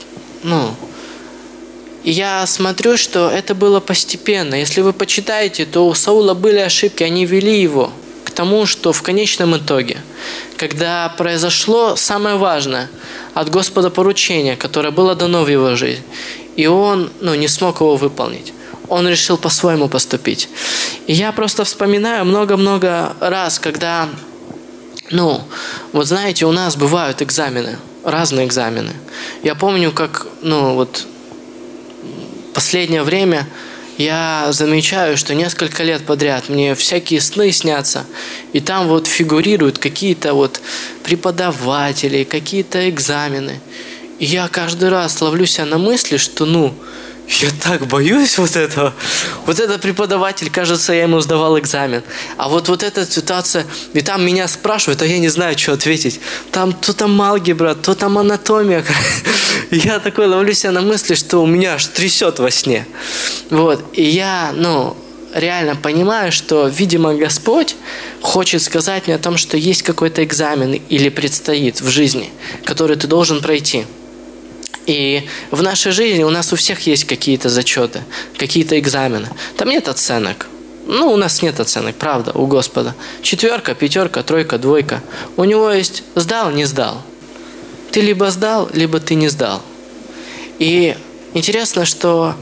A: И я смотрю, что это было постепенно. Если вы почитаете, то у Саула были ошибки, они вели его к тому, что в конечном итоге, когда произошло самое важное от Господа поручение, которое было дано в его жизнь, и он не смог его выполнить, он решил по-своему поступить. И я просто вспоминаю много-много раз, когда, вот знаете, у нас бывают экзамены, разные экзамены. Я помню, как, последнее время я замечаю, что несколько лет подряд мне всякие сны снятся, и там вот фигурируют какие-то вот преподаватели, какие-то экзамены. И я каждый раз ловлю себя на мысли, что я так боюсь вот этого. Вот этот преподаватель, кажется, я ему сдавал экзамен. А вот эта ситуация, и там меня спрашивают, а я не знаю, что ответить. То там алгебра, то там анатомия. И я такой ловлю себя на мысли, что у меня аж трясет во сне. И я, реально понимаю, что, видимо, Господь хочет сказать мне о том, что есть какой-то экзамен или предстоит в жизни, который ты должен пройти. И в нашей жизни у нас у всех есть какие-то зачеты, какие-то экзамены. Там нет оценок. У нас нет оценок, правда, у Господа. 4, 5, 3, 2. У него есть сдал, не сдал. Ты либо сдал, либо ты не сдал. И интересно, что,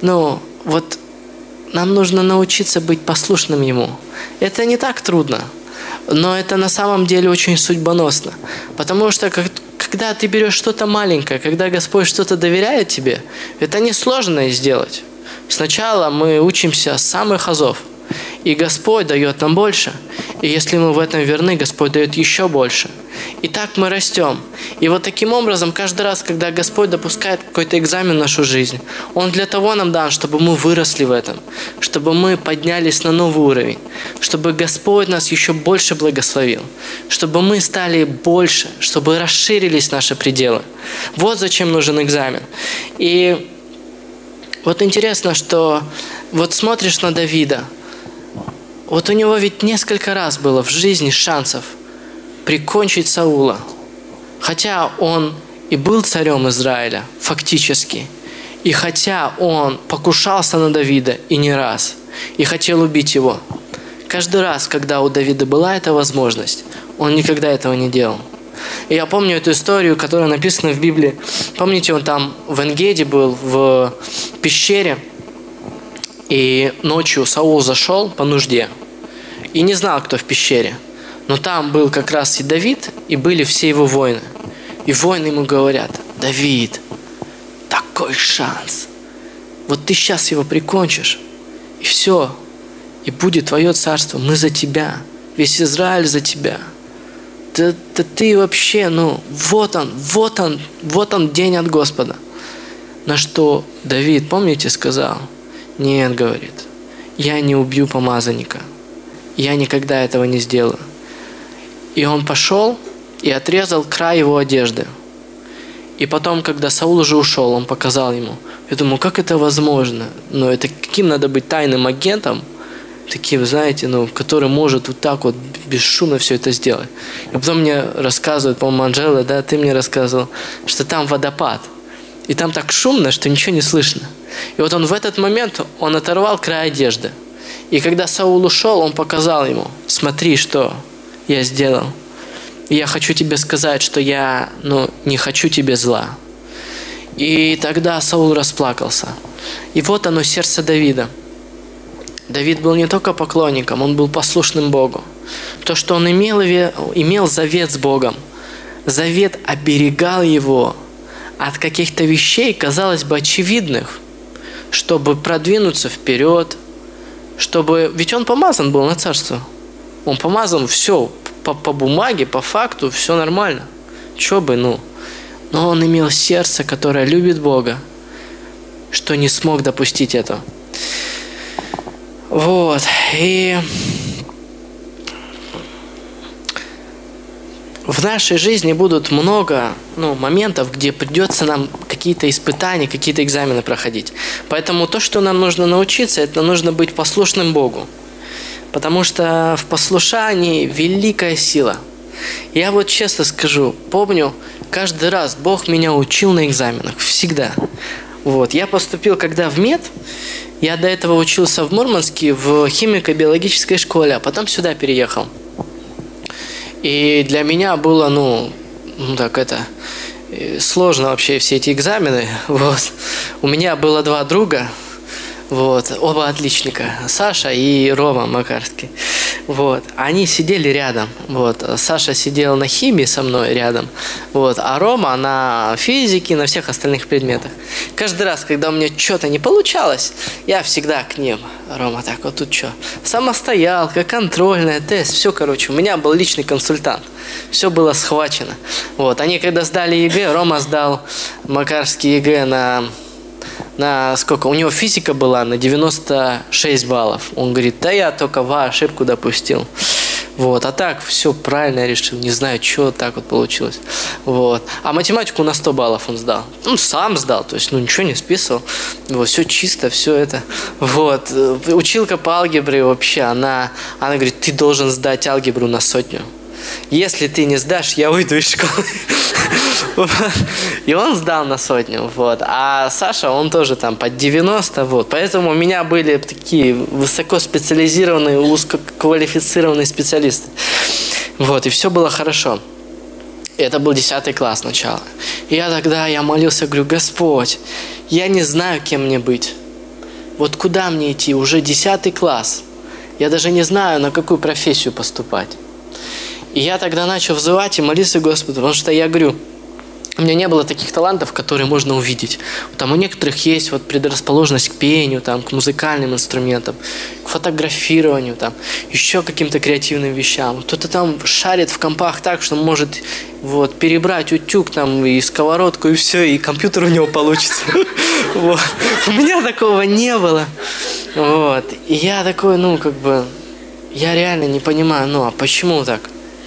A: нам нужно научиться быть послушным Ему. Это не так трудно, но это на самом деле очень судьбоносно. Потому что когда ты берешь что-то маленькое, когда Господь что-то доверяет тебе, это несложно сделать. Сначала мы учимся с самых азов, и Господь дает нам больше. И если мы в этом верны, Господь дает еще больше. И так мы растем. И вот таким образом, каждый раз, когда Господь допускает какой-то экзамен в нашу жизнь, Он для того нам дан, чтобы мы выросли в этом, чтобы мы поднялись на новый уровень, чтобы Господь нас еще больше благословил, чтобы мы стали больше, чтобы расширились наши пределы. Вот зачем нужен экзамен. И вот интересно, что вот смотришь на Давида, вот у него ведь несколько раз было в жизни шансов прикончить Саула. Хотя он и был царем Израиля, фактически. И хотя он покушался на Давида и не раз, и хотел убить его, каждый раз, когда у Давида была эта возможность, он никогда этого не делал. И я помню эту историю, которая написана в Библии. Помните, он там в Эн-Геди был, в пещере, и ночью Саул зашел по нужде и не знал, кто в пещере. Но там был как раз и Давид, и были все его воины. И воины ему говорят: Давид, такой шанс. Вот ты сейчас его прикончишь, и все. И будет твое царство. Мы за тебя. Весь Израиль за тебя. Да ты вообще, вот он день от Господа. На что Давид, помните, сказал: нет, говорит, я не убью помазанника. Я никогда этого не сделаю. И он пошел и отрезал край его одежды. И потом, когда Саул уже ушел, он показал ему. Я думаю, как это возможно? Ну, это каким надо быть тайным агентом, таким, знаете, ну, который может вот так вот бесшумно все это сделать. И потом мне рассказывают, по-моему, Анжела, да, ты мне рассказывал, что там водопад. И там так шумно, что ничего не слышно. И вот он в этот момент, он оторвал край одежды. И когда Саул ушел, он показал ему, смотри, что я сделал. И я хочу тебе сказать, что я, не хочу тебе зла. И тогда Саул расплакался. И вот оно, сердце Давида. Давид был не только поклонником, он был послушным Богу. То, что он имел завет с Богом. Завет оберегал его от каких-то вещей, казалось бы, очевидных, чтобы продвинуться вперед, чтобы... Ведь он помазан был на царство. Он помазан, все, по бумаге, по факту, все нормально. Че бы, Но он имел сердце, которое любит Бога, что не смог допустить этого. Вот. И в нашей жизни будут много моментов, где придется нам какие-то испытания, какие-то экзамены проходить. Поэтому то, что нам нужно научиться, это нужно быть послушным Богу. Потому что в послушании великая сила. Я вот честно скажу, помню, каждый раз Бог меня учил на экзаменах. Всегда. Вот. Я поступил когда в мед, я до этого учился в Мурманске в химико-биологической школе, а потом сюда переехал. И для меня было, сложно вообще все эти экзамены. Вот. У меня было 2 друга, вот, оба отличника, Саша и Рома Макарский. Вот. Они сидели рядом. Вот. Саша сидел на химии со мной рядом, вот, а Рома на физике, на всех остальных предметах. Каждый раз, когда у меня что-то не получалось, я всегда к ним. Рома, так, вот тут что? Самостоялка, контрольная, тест, все, короче. У меня был личный консультант. Все было схвачено. Вот. Они когда сдали ЕГЭ, Рома сдал Макарский ЕГЭ на сколько? У него физика была на 96 баллов. Он говорит, да я только ошибку допустил. Вот. А так все правильно решил. Не знаю, что так вот получилось. Вот. А математику на 100 баллов он сдал. Сам сдал. То есть, ничего не списывал. Вот. Все чисто, все это. Вот. Училка по алгебре вообще, она говорит, ты должен сдать алгебру на 100. Если ты не сдашь, я уйду из школы. И он сдал на 100. Вот. А Саша, он тоже там под 90. Вот. Поэтому у меня были такие высокоспециализированные, узкоквалифицированные специалисты. Вот. И все было хорошо. И это был 10 класс сначала. И я молился, говорю, Господь, я не знаю, кем мне быть. Вот куда мне идти? Уже 10 класс. Я даже не знаю, на какую профессию поступать. И я тогда начал взывать и молиться Господу, потому что я говорю, у меня не было таких талантов, которые можно увидеть. Там у некоторых есть вот предрасположенность к пению, там, к музыкальным инструментам, к фотографированию, там, еще каким-то креативным вещам. Кто-то там шарит в компах так, что может вот, перебрать утюг там, и сковородку, и все, и компьютер у него получится. У меня такого не было. И я такой, я реально не понимаю, а почему так?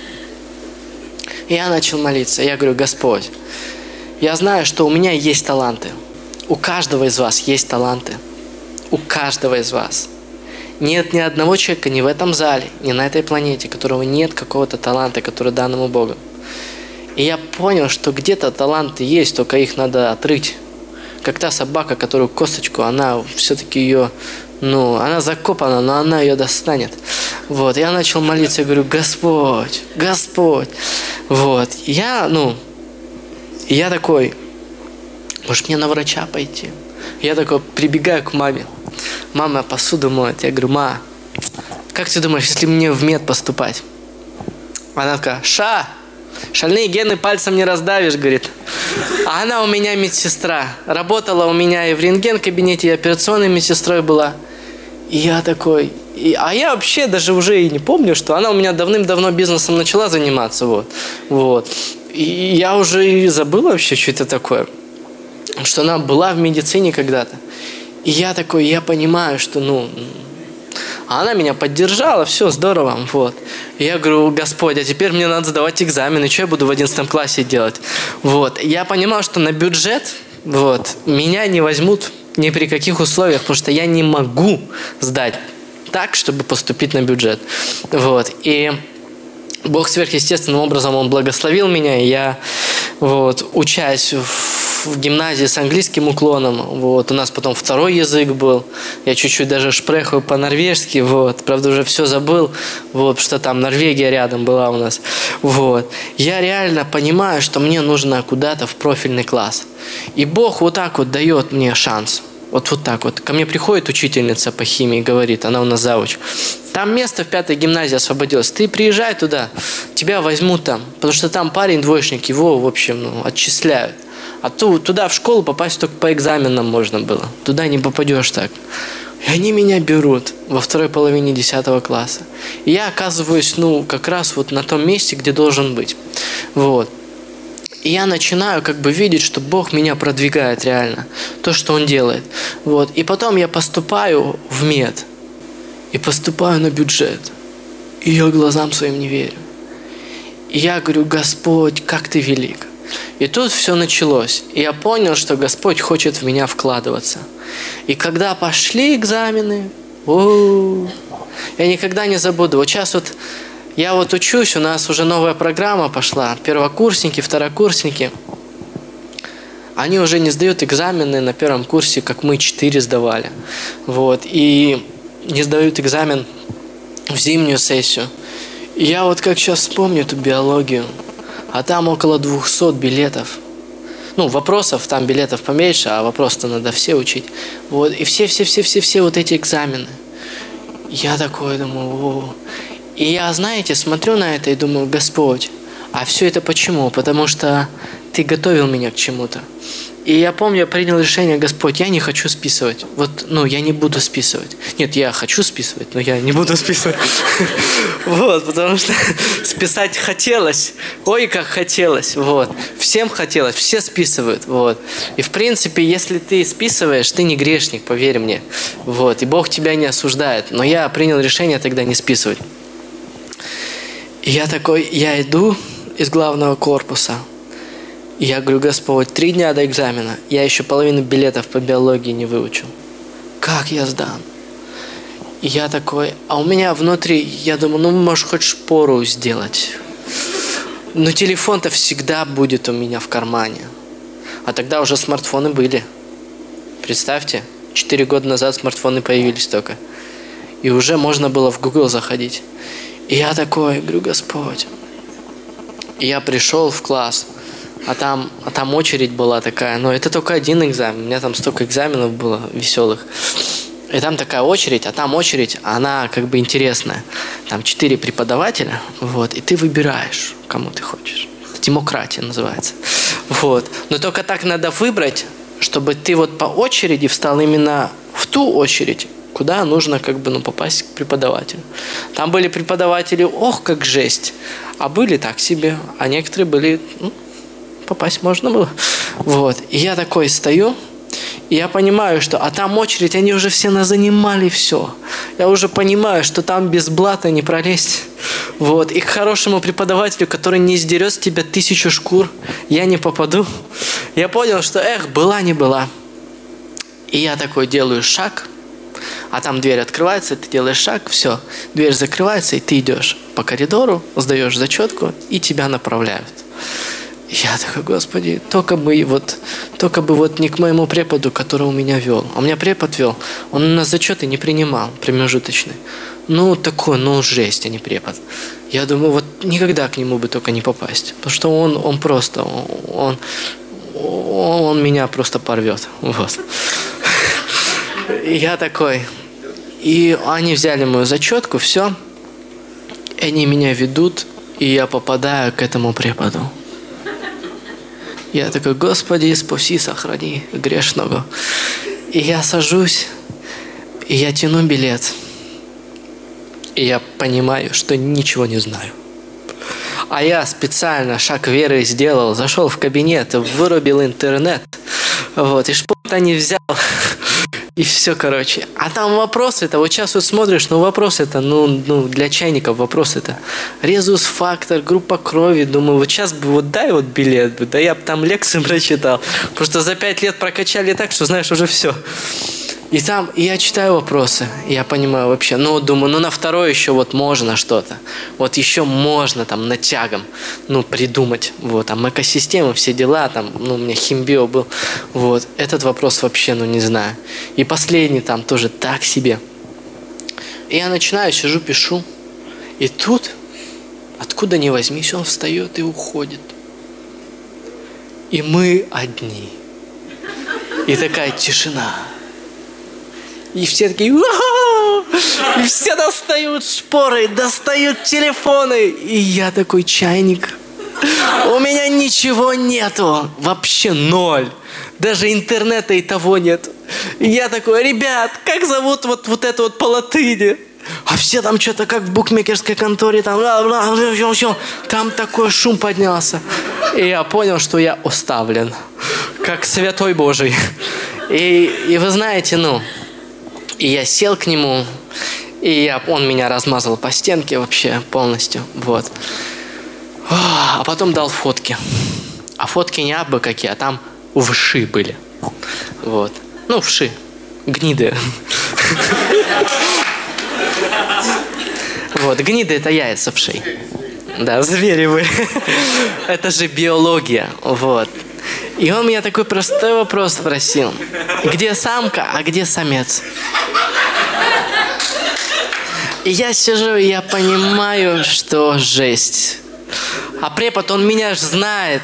A: Я начал молиться. Я говорю, Господь, я знаю, что у меня есть таланты. У каждого из вас есть таланты. У каждого из вас. Нет ни одного человека ни в этом зале, ни на этой планете, у которого нет какого-то таланта, который дан ему Богом. И я понял, что где-то таланты есть, только их надо отрыть. Как та собака, которую косточку, она все-таки ее... она закопана, но она ее достанет. Вот, я начал молиться, я говорю, Господь, Господь. Вот, я такой, может, мне на врача пойти? Я такой прибегаю к маме. Мама посуду моет. Я говорю, ма, как ты думаешь, если мне в мед поступать? Она такая, шальные гены пальцем не раздавишь, говорит. А она у меня медсестра. Работала у меня и в рентген-кабинете, и операционной медсестрой была. И я такой... А я вообще даже уже и не помню, что она у меня давным-давно бизнесом начала заниматься. Вот. И я уже и забыл вообще, что это такое. Что она была в медицине когда-то. И я такой, я понимаю, что, А она меня поддержала, все здорово, вот. И я говорю: Господь, а теперь мне надо сдавать экзамены, что я буду в 11 классе делать? Вот. Я понимал, что на бюджет, вот, меня не возьмут ни при каких условиях, потому что я не могу сдать так, чтобы поступить на бюджет. Вот. И Бог сверхъестественным образом, Он благословил меня, и я, вот, учась в гимназии с английским уклоном, вот, у нас потом второй язык был, я чуть-чуть даже шпрехаю по-норвежски, вот, правда, уже все забыл, вот, потому что там Норвегия рядом была у нас, вот. Я реально понимаю, что мне нужно куда-то в профильный класс, и Бог вот так вот дает мне шанс. Вот так вот. Ко мне приходит учительница по химии, говорит, она у нас завуч: там место в 5-й гимназии освободилось, ты приезжай туда, тебя возьмут там, потому что там парень двоечник, его, в общем, отчисляют. А туда в школу попасть только по экзаменам можно было. Туда не попадешь так. И они меня берут во второй половине 10 класса. И я оказываюсь, как раз вот на том месте, где должен быть. Вот. И я начинаю как бы видеть, что Бог меня продвигает реально. То, что Он делает. Вот. И потом я поступаю в мед. И поступаю на бюджет. И я глазам своим не верю. И я говорю: Господь, как Ты велик. И тут все началось. И я понял, что Господь хочет в меня вкладываться. И когда пошли экзамены, я никогда не забуду. Вот сейчас вот я вот учусь, у нас уже новая программа пошла. Первокурсники, второкурсники. Они уже не сдают экзамены на первом курсе, как мы 4 сдавали. Вот. И не сдают экзамен в зимнюю сессию. И я вот как сейчас вспомню эту биологию. А там около 200 билетов. Вопросов, там билетов поменьше, а вопросы-то надо все учить. Вот. И все вот эти экзамены. Я такой думаю: И я, знаете, смотрю на это и думаю: Господь, а все это почему? Потому что Ты готовил меня к чему-то. И я помню, я принял решение: Господь, я не хочу списывать. Я не буду списывать. Нет, я хочу списывать, но я не буду списывать. Вот, потому что списать хотелось. Ой, как хотелось. Вот. Всем хотелось, все списывают. Вот. И в принципе, если ты списываешь, ты не грешник, поверь мне. Вот. И Бог тебя не осуждает. Но я принял решение тогда не списывать. И я иду из главного корпуса. И я говорю: Господь, 3 дня до экзамена, я еще половину билетов по биологии не выучил. Как я сдам? И я такой, а у меня внутри, я думаю, может, хоть шпору сделать. Но телефон-то всегда будет у меня в кармане. А тогда уже смартфоны были. Представьте, 4 года назад смартфоны появились только. И уже можно было в Google заходить. И я такой, говорю: Господь. И я пришел в класс. А там очередь была такая, но это только один экзамен, у меня там столько экзаменов было веселых. И там такая очередь, а там очередь, она как бы интересная. Там 4 преподавателя, вот, и ты выбираешь, кому ты хочешь. Демократия называется. Вот. Но только так надо выбрать, чтобы ты вот по очереди встал именно в ту очередь, куда нужно как бы попасть к преподавателю. Там были преподаватели, как жесть, а были так себе, а некоторые были... попасть можно было. Вот. И я такой стою, и я понимаю, что... А там очередь, они уже все назанимали все. Я уже понимаю, что там без блата не пролезть. Вот. И к хорошему преподавателю, который не сдерет с тебя 1000 шкур, я не попаду. Я понял, что была не была. И я такой делаю шаг, а там дверь открывается, ты делаешь шаг, все, дверь закрывается, и ты идешь по коридору, сдаешь зачетку, и тебя направляют. Я такой: Господи, только бы не к моему преподу, который у меня вел. А у меня препод вел, он у нас зачеты не принимал, промежуточный. Жесть, а не препод. Я думаю, никогда к нему бы только не попасть. Потому что он меня просто порвет. Вот. И я такой. И они взяли мою зачетку, все. И они меня ведут, и я попадаю к этому преподу. Я такой: Господи, спаси, сохрани грешного. И я сажусь, и я тяну билет. И я понимаю, что ничего не знаю. А я специально шаг веры сделал, зашел в кабинет, вырубил интернет. Вот, и шпорт не взял. И все, короче. А там вопросы-то, вот сейчас вот смотришь, ну вопросы-то, ну для чайников вопросы-то. Резус-фактор, группа крови. Думаю, вот сейчас бы вот дай вот билет бы, да я бы там лекцию прочитал. Просто за 5 лет прокачали так, что знаешь, уже все. И там я читаю вопросы, и я понимаю вообще, ну думаю, ну на второй еще вот можно что-то. Вот еще можно там натягом, ну придумать. Вот там экосистема, все дела, там, ну у меня химбио был. Вот, этот вопрос вообще, ну не знаю. И последний там тоже так себе. И я начинаю, сижу, пишу. И тут, откуда ни возьмись, он встает и уходит. И мы одни. И такая тишина. И все такие, и все достают шпоры, достают телефоны. И я такой, чайник. У меня ничего нету. Вообще ноль. Даже интернета и того нет. И я такой, ребят, как зовут вот это вот по латыни? А все там что-то как в букмекерской конторе, там такой шум поднялся. И я понял, что я оставлен. Как святой Божий. И вы знаете, ну... И я сел к нему, и он меня размазал по стенке вообще полностью, вот. А потом дал фотки. А фотки не абы какие, а там вши были. Вот. Ну, вши. Гниды. Вот, гниды – это яйца вшей. Да, звери вы. Это же биология, вот. И он меня такой простой вопрос спросил. Где самка, а где самец? И я сижу, и я понимаю, что жесть. А препод, он меня знает.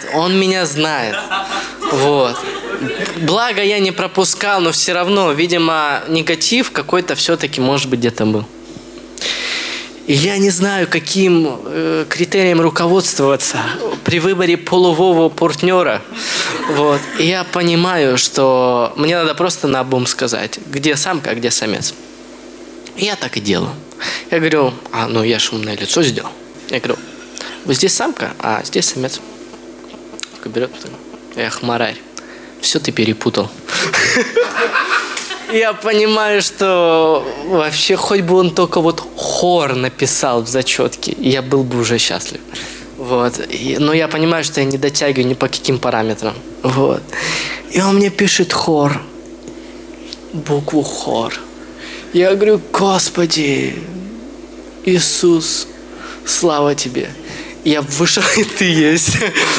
A: Вот. Благо я не пропускал, но все равно, видимо, негатив какой-то все-таки, может быть, где-то был. И я не знаю, каким критерием руководствоваться при выборе полового партнера. Вот. И я понимаю, что мне надо просто наобум сказать, где самка, а где самец. И я так и делаю. Я говорю, я ж умное лицо сделал. Я говорю, вот здесь самка, а здесь самец. Такой берет, эх, хмарарь, все ты перепутал. Я понимаю, что вообще хоть бы он только вот хор написал в зачетке, я был бы уже счастлив. Вот. Но я понимаю, что я не дотягиваю ни по каким параметрам. Вот. И он мне пишет хор. Букву хор. Я говорю, Господи, Иисус, слава Тебе. Я вышел, и Ты есть.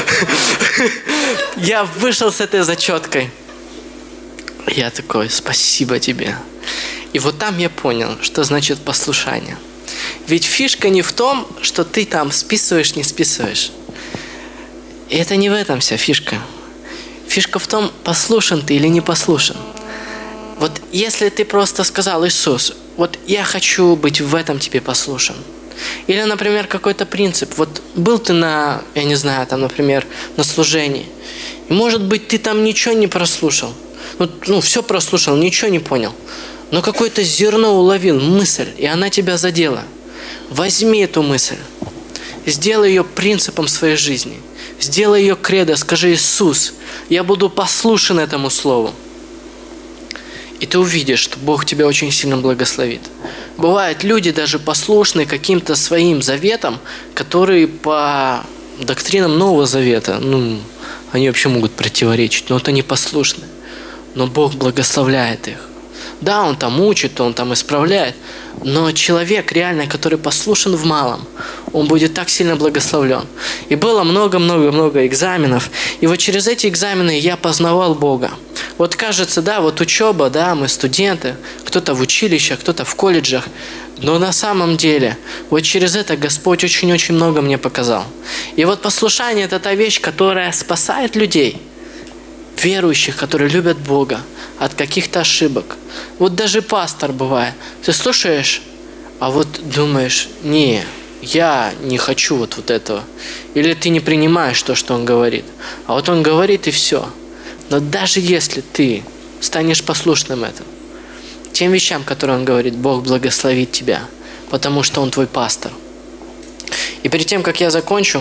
A: Я вышел с этой зачеткой. Я такой, спасибо тебе. И вот там я понял, что значит послушание. Ведь фишка не в том, что ты там списываешь, не списываешь. И это не в этом вся фишка. Фишка в том, послушен ты или не послушен. Вот если ты просто сказал, Иисус, вот я хочу быть в этом тебе послушен. Или, например, какой-то принцип. Вот был ты на, я не знаю, там, например, на служении. И, может быть, ты там ничего не прослушал. Ну, все прослушал, ничего не понял. Но какое-то зерно уловил, мысль, и она тебя задела. Возьми эту мысль, сделай ее принципом своей жизни. Сделай ее кредо, скажи, Иисус, я буду послушен этому слову. И ты увидишь, что Бог тебя очень сильно благословит. Бывают люди даже послушны каким-то своим заветам, которые по доктринам Нового Завета, они вообще могут противоречить, но вот они послушны. Но Бог благословляет их. Да, Он там учит, Он там исправляет, но человек реально, который послушен в малом, он будет так сильно благословлен. И было много-много-много экзаменов, и вот через эти экзамены я познавал Бога. Вот кажется, да, вот учеба, да, мы студенты, кто-то в училищах, кто-то в колледжах, но на самом деле вот через это Господь очень-очень много мне показал. И вот послушание – это та вещь, которая спасает людей, верующих, которые любят Бога, от каких-то ошибок. Вот даже пастор бывает. Ты слушаешь, а вот думаешь, я не хочу вот этого. Или ты не принимаешь то, что он говорит. А вот он говорит, и все. Но даже если ты станешь послушным этому, тем вещам, которые он говорит, Бог благословит тебя, потому что он твой пастор. И перед тем, как я закончу,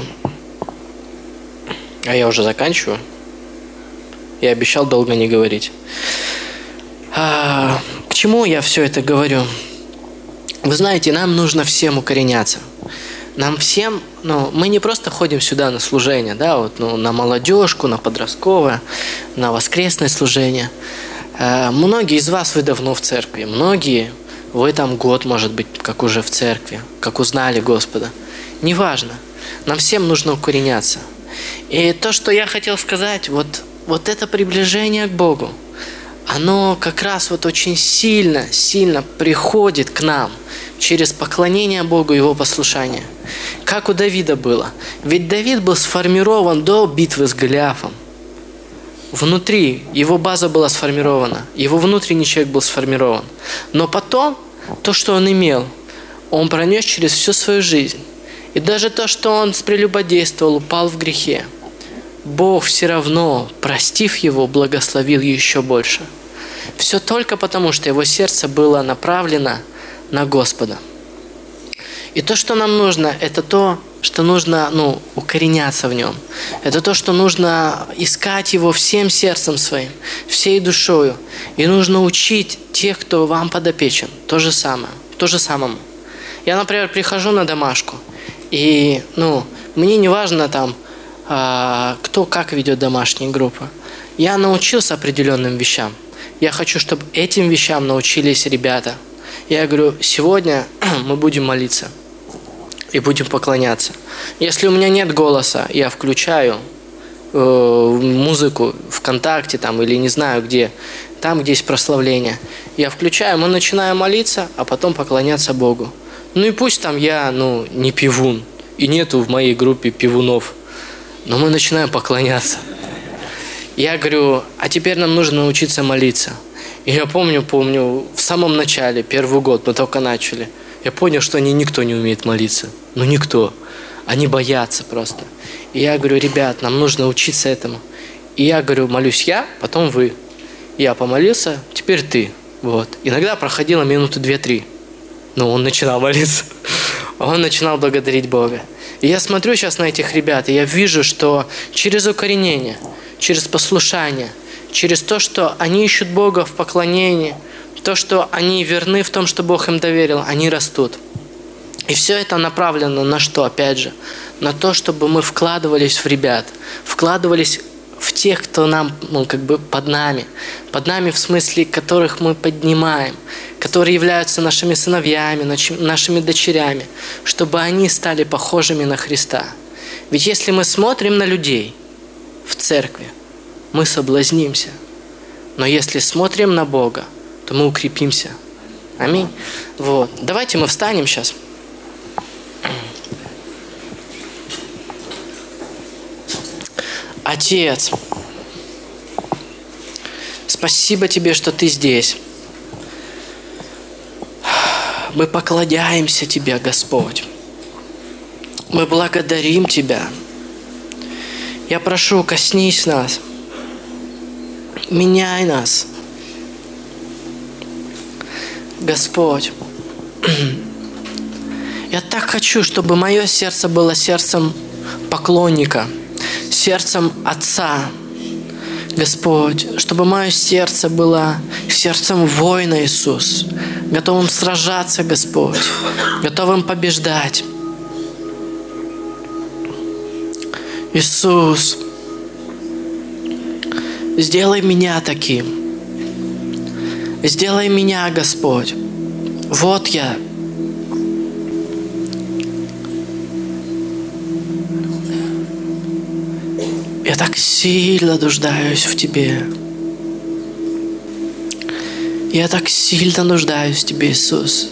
A: а я уже заканчиваю, я обещал долго не говорить. чему я все это говорю? Вы знаете, нам нужно всем укореняться. Нам всем, мы не просто ходим сюда на служение, да, вот, на молодежку, на подростковое, на воскресное служение. Многие из вас, вы давно в церкви, многие, вы там год, может быть, как уже в церкви, как узнали Господа. Неважно, нам всем нужно укореняться. И то, что я хотел сказать, вот это приближение к Богу, оно как раз вот очень сильно приходит к нам через поклонение Богу и Его послушание. Как у Давида было. Ведь Давид был сформирован до битвы с Голиафом. Внутри его база была сформирована, его внутренний человек был сформирован. Но потом, то, что он имел, он пронес через всю свою жизнь. И даже то, что он прелюбодействовал, упал в грехе, Бог все равно, простив его, благословил еще больше. Все только потому, что его сердце было направлено на Господа. И то, что нам нужно, это то, что нужно укореняться в нем. Это то, что нужно искать его всем сердцем своим, всей душою. И нужно учить тех, кто вам подопечен. То же самому. Я, например, прихожу на домашку, и мне не важно там, кто как ведет домашние группы. Я научился определенным вещам. Я хочу, чтобы этим вещам научились ребята. Я говорю, сегодня мы будем молиться и будем поклоняться. Если у меня нет голоса, я включаю музыку ВКонтакте там, или не знаю где, там, где есть прославление. Я включаю, мы начинаем молиться, а потом поклоняться Богу. И пусть там я, не певун, и нету в моей группе певунов, но мы начинаем поклоняться. Я говорю, а теперь нам нужно научиться молиться. И я помню, в самом начале, первый год, мы только начали, я понял, что никто не умеет молиться. Никто. Они боятся просто. И я говорю, ребят, нам нужно учиться этому. И я говорю, молюсь я, потом вы. Я помолился, теперь ты. Вот. Иногда проходило минуты 2-3. Он начинал молиться. Он начинал благодарить Бога. И я смотрю сейчас на этих ребят, и я вижу, что через укоренение, через послушание, через то, что они ищут Бога в поклонении, то, что они верны в том, что Бог им доверил, они растут. И все это направлено на что, опять же? На то, чтобы мы вкладывались в ребят, вкладывались в тех, кто нам, под нами. Под нами в смысле, которых мы поднимаем, которые являются нашими сыновьями, нашими дочерями, чтобы они стали похожими на Христа. Ведь если мы смотрим на людей в церкви, мы соблазнимся. Но если смотрим на Бога, то мы укрепимся. Аминь. Вот. Давайте мы встанем сейчас. Отец, спасибо Тебе, что Ты здесь. Мы поклоняемся Тебе, Господь. Мы благодарим Тебя. Я прошу, коснись нас. Меняй нас. Господь, я так хочу, чтобы мое сердце было сердцем поклонника, сердцем Отца. Господь, чтобы мое сердце было сердцем воина, Иисус, готовым сражаться, Господь, готовым побеждать. Иисус, сделай меня таким. Сделай меня, Господь. Вот я. Я так сильно нуждаюсь в Тебе. Я так сильно нуждаюсь в Тебе, Иисус.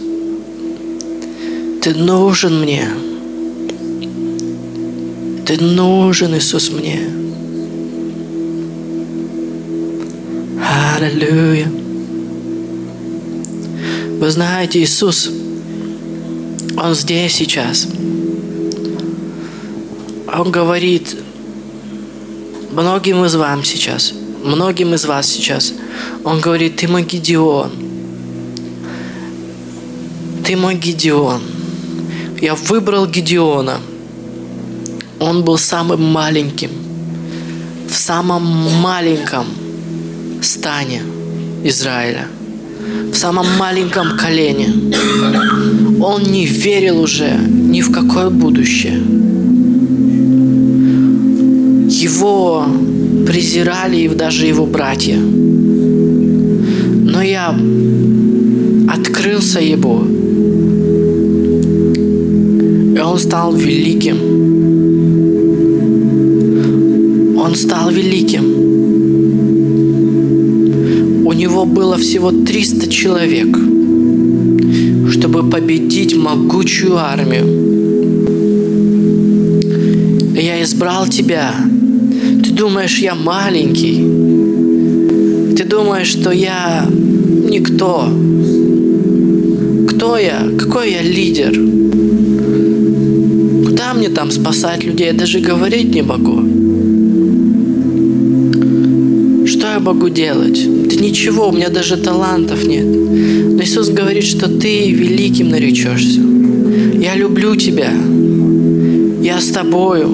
A: Ты нужен мне. Ты нужен, Иисус, мне. Аллилуйя. Вы знаете, Иисус, Он здесь сейчас. Он говорит многим из вас сейчас. Он говорит, ты мой Гидеон. Ты мой Гидеон. Я выбрал Гидеона. Он был самым маленьким, в самом маленьком стане Израиля. в самом маленьком колене. Он не верил уже ни в какое будущее. Его презирали и даже его братья. Но я открылся ему, и он стал великим. Он стал великим. У него было всего 300 человек, чтобы победить могучую армию. Я избрал тебя. Ты думаешь, я маленький? Ты думаешь, что я никто? Кто я? Какой я лидер? Куда мне там спасать людей? Я даже говорить не могу. Что я могу делать? Да ничего, у меня даже талантов нет. Но Иисус говорит, что ты великим наречешься. Я люблю тебя. Я с тобою.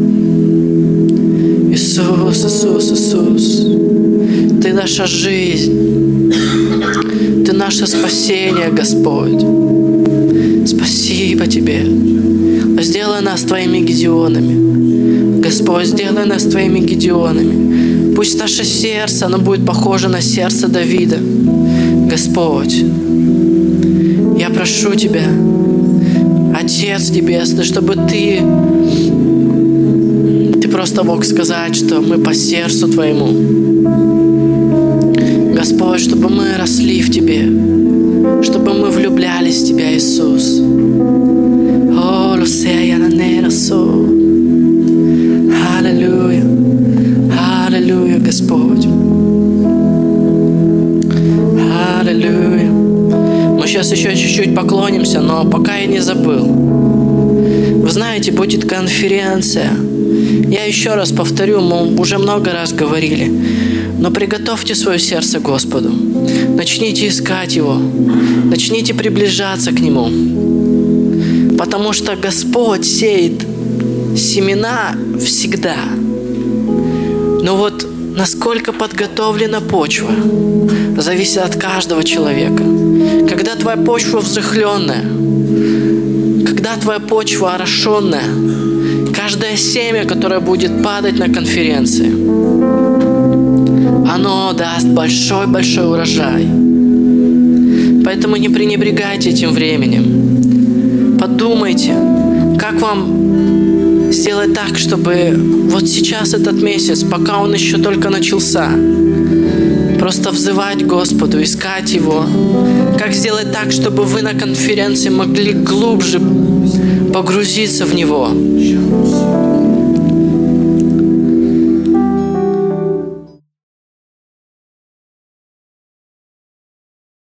A: Иисус, Иисус, Иисус. Ты наша жизнь. Ты наше спасение, Господь. Спасибо Тебе. Сделай нас Твоими Гедеонами. Господь, сделай нас Твоими Гедеонами. Пусть наше сердце, оно будет похоже на сердце Давида. Господь, я прошу Тебя, Отец Небесный, чтобы Ты просто мог сказать, что мы по сердцу Твоему. Господь, чтобы мы росли в Тебе, чтобы мы влюблялись в Тебя, Иисус. О, Лусея Нанерасо. Аллилуйя. Аллилуйя, Господь. Аллилуйя. Мы сейчас еще чуть-чуть поклонимся, но пока я не забыл. Вы знаете, будет конференция. Я еще раз повторю, мы уже много раз говорили. Но приготовьте свое сердце Господу. Начните искать Его. Начните приближаться к Нему. Потому что Господь сеет семена всегда. Но вот насколько подготовлена почва, зависит от каждого человека. Когда твоя почва взрыхленная, когда твоя почва орошенная, каждое семя, которое будет падать на конференции, оно даст большой-большой урожай. Поэтому не пренебрегайте этим временем. Подумайте, как вам сделать так, чтобы вот сейчас этот месяц, пока он еще только начался, просто взывать Господу, искать Его. Как сделать так, чтобы вы на конференции могли глубже погрузиться в Него.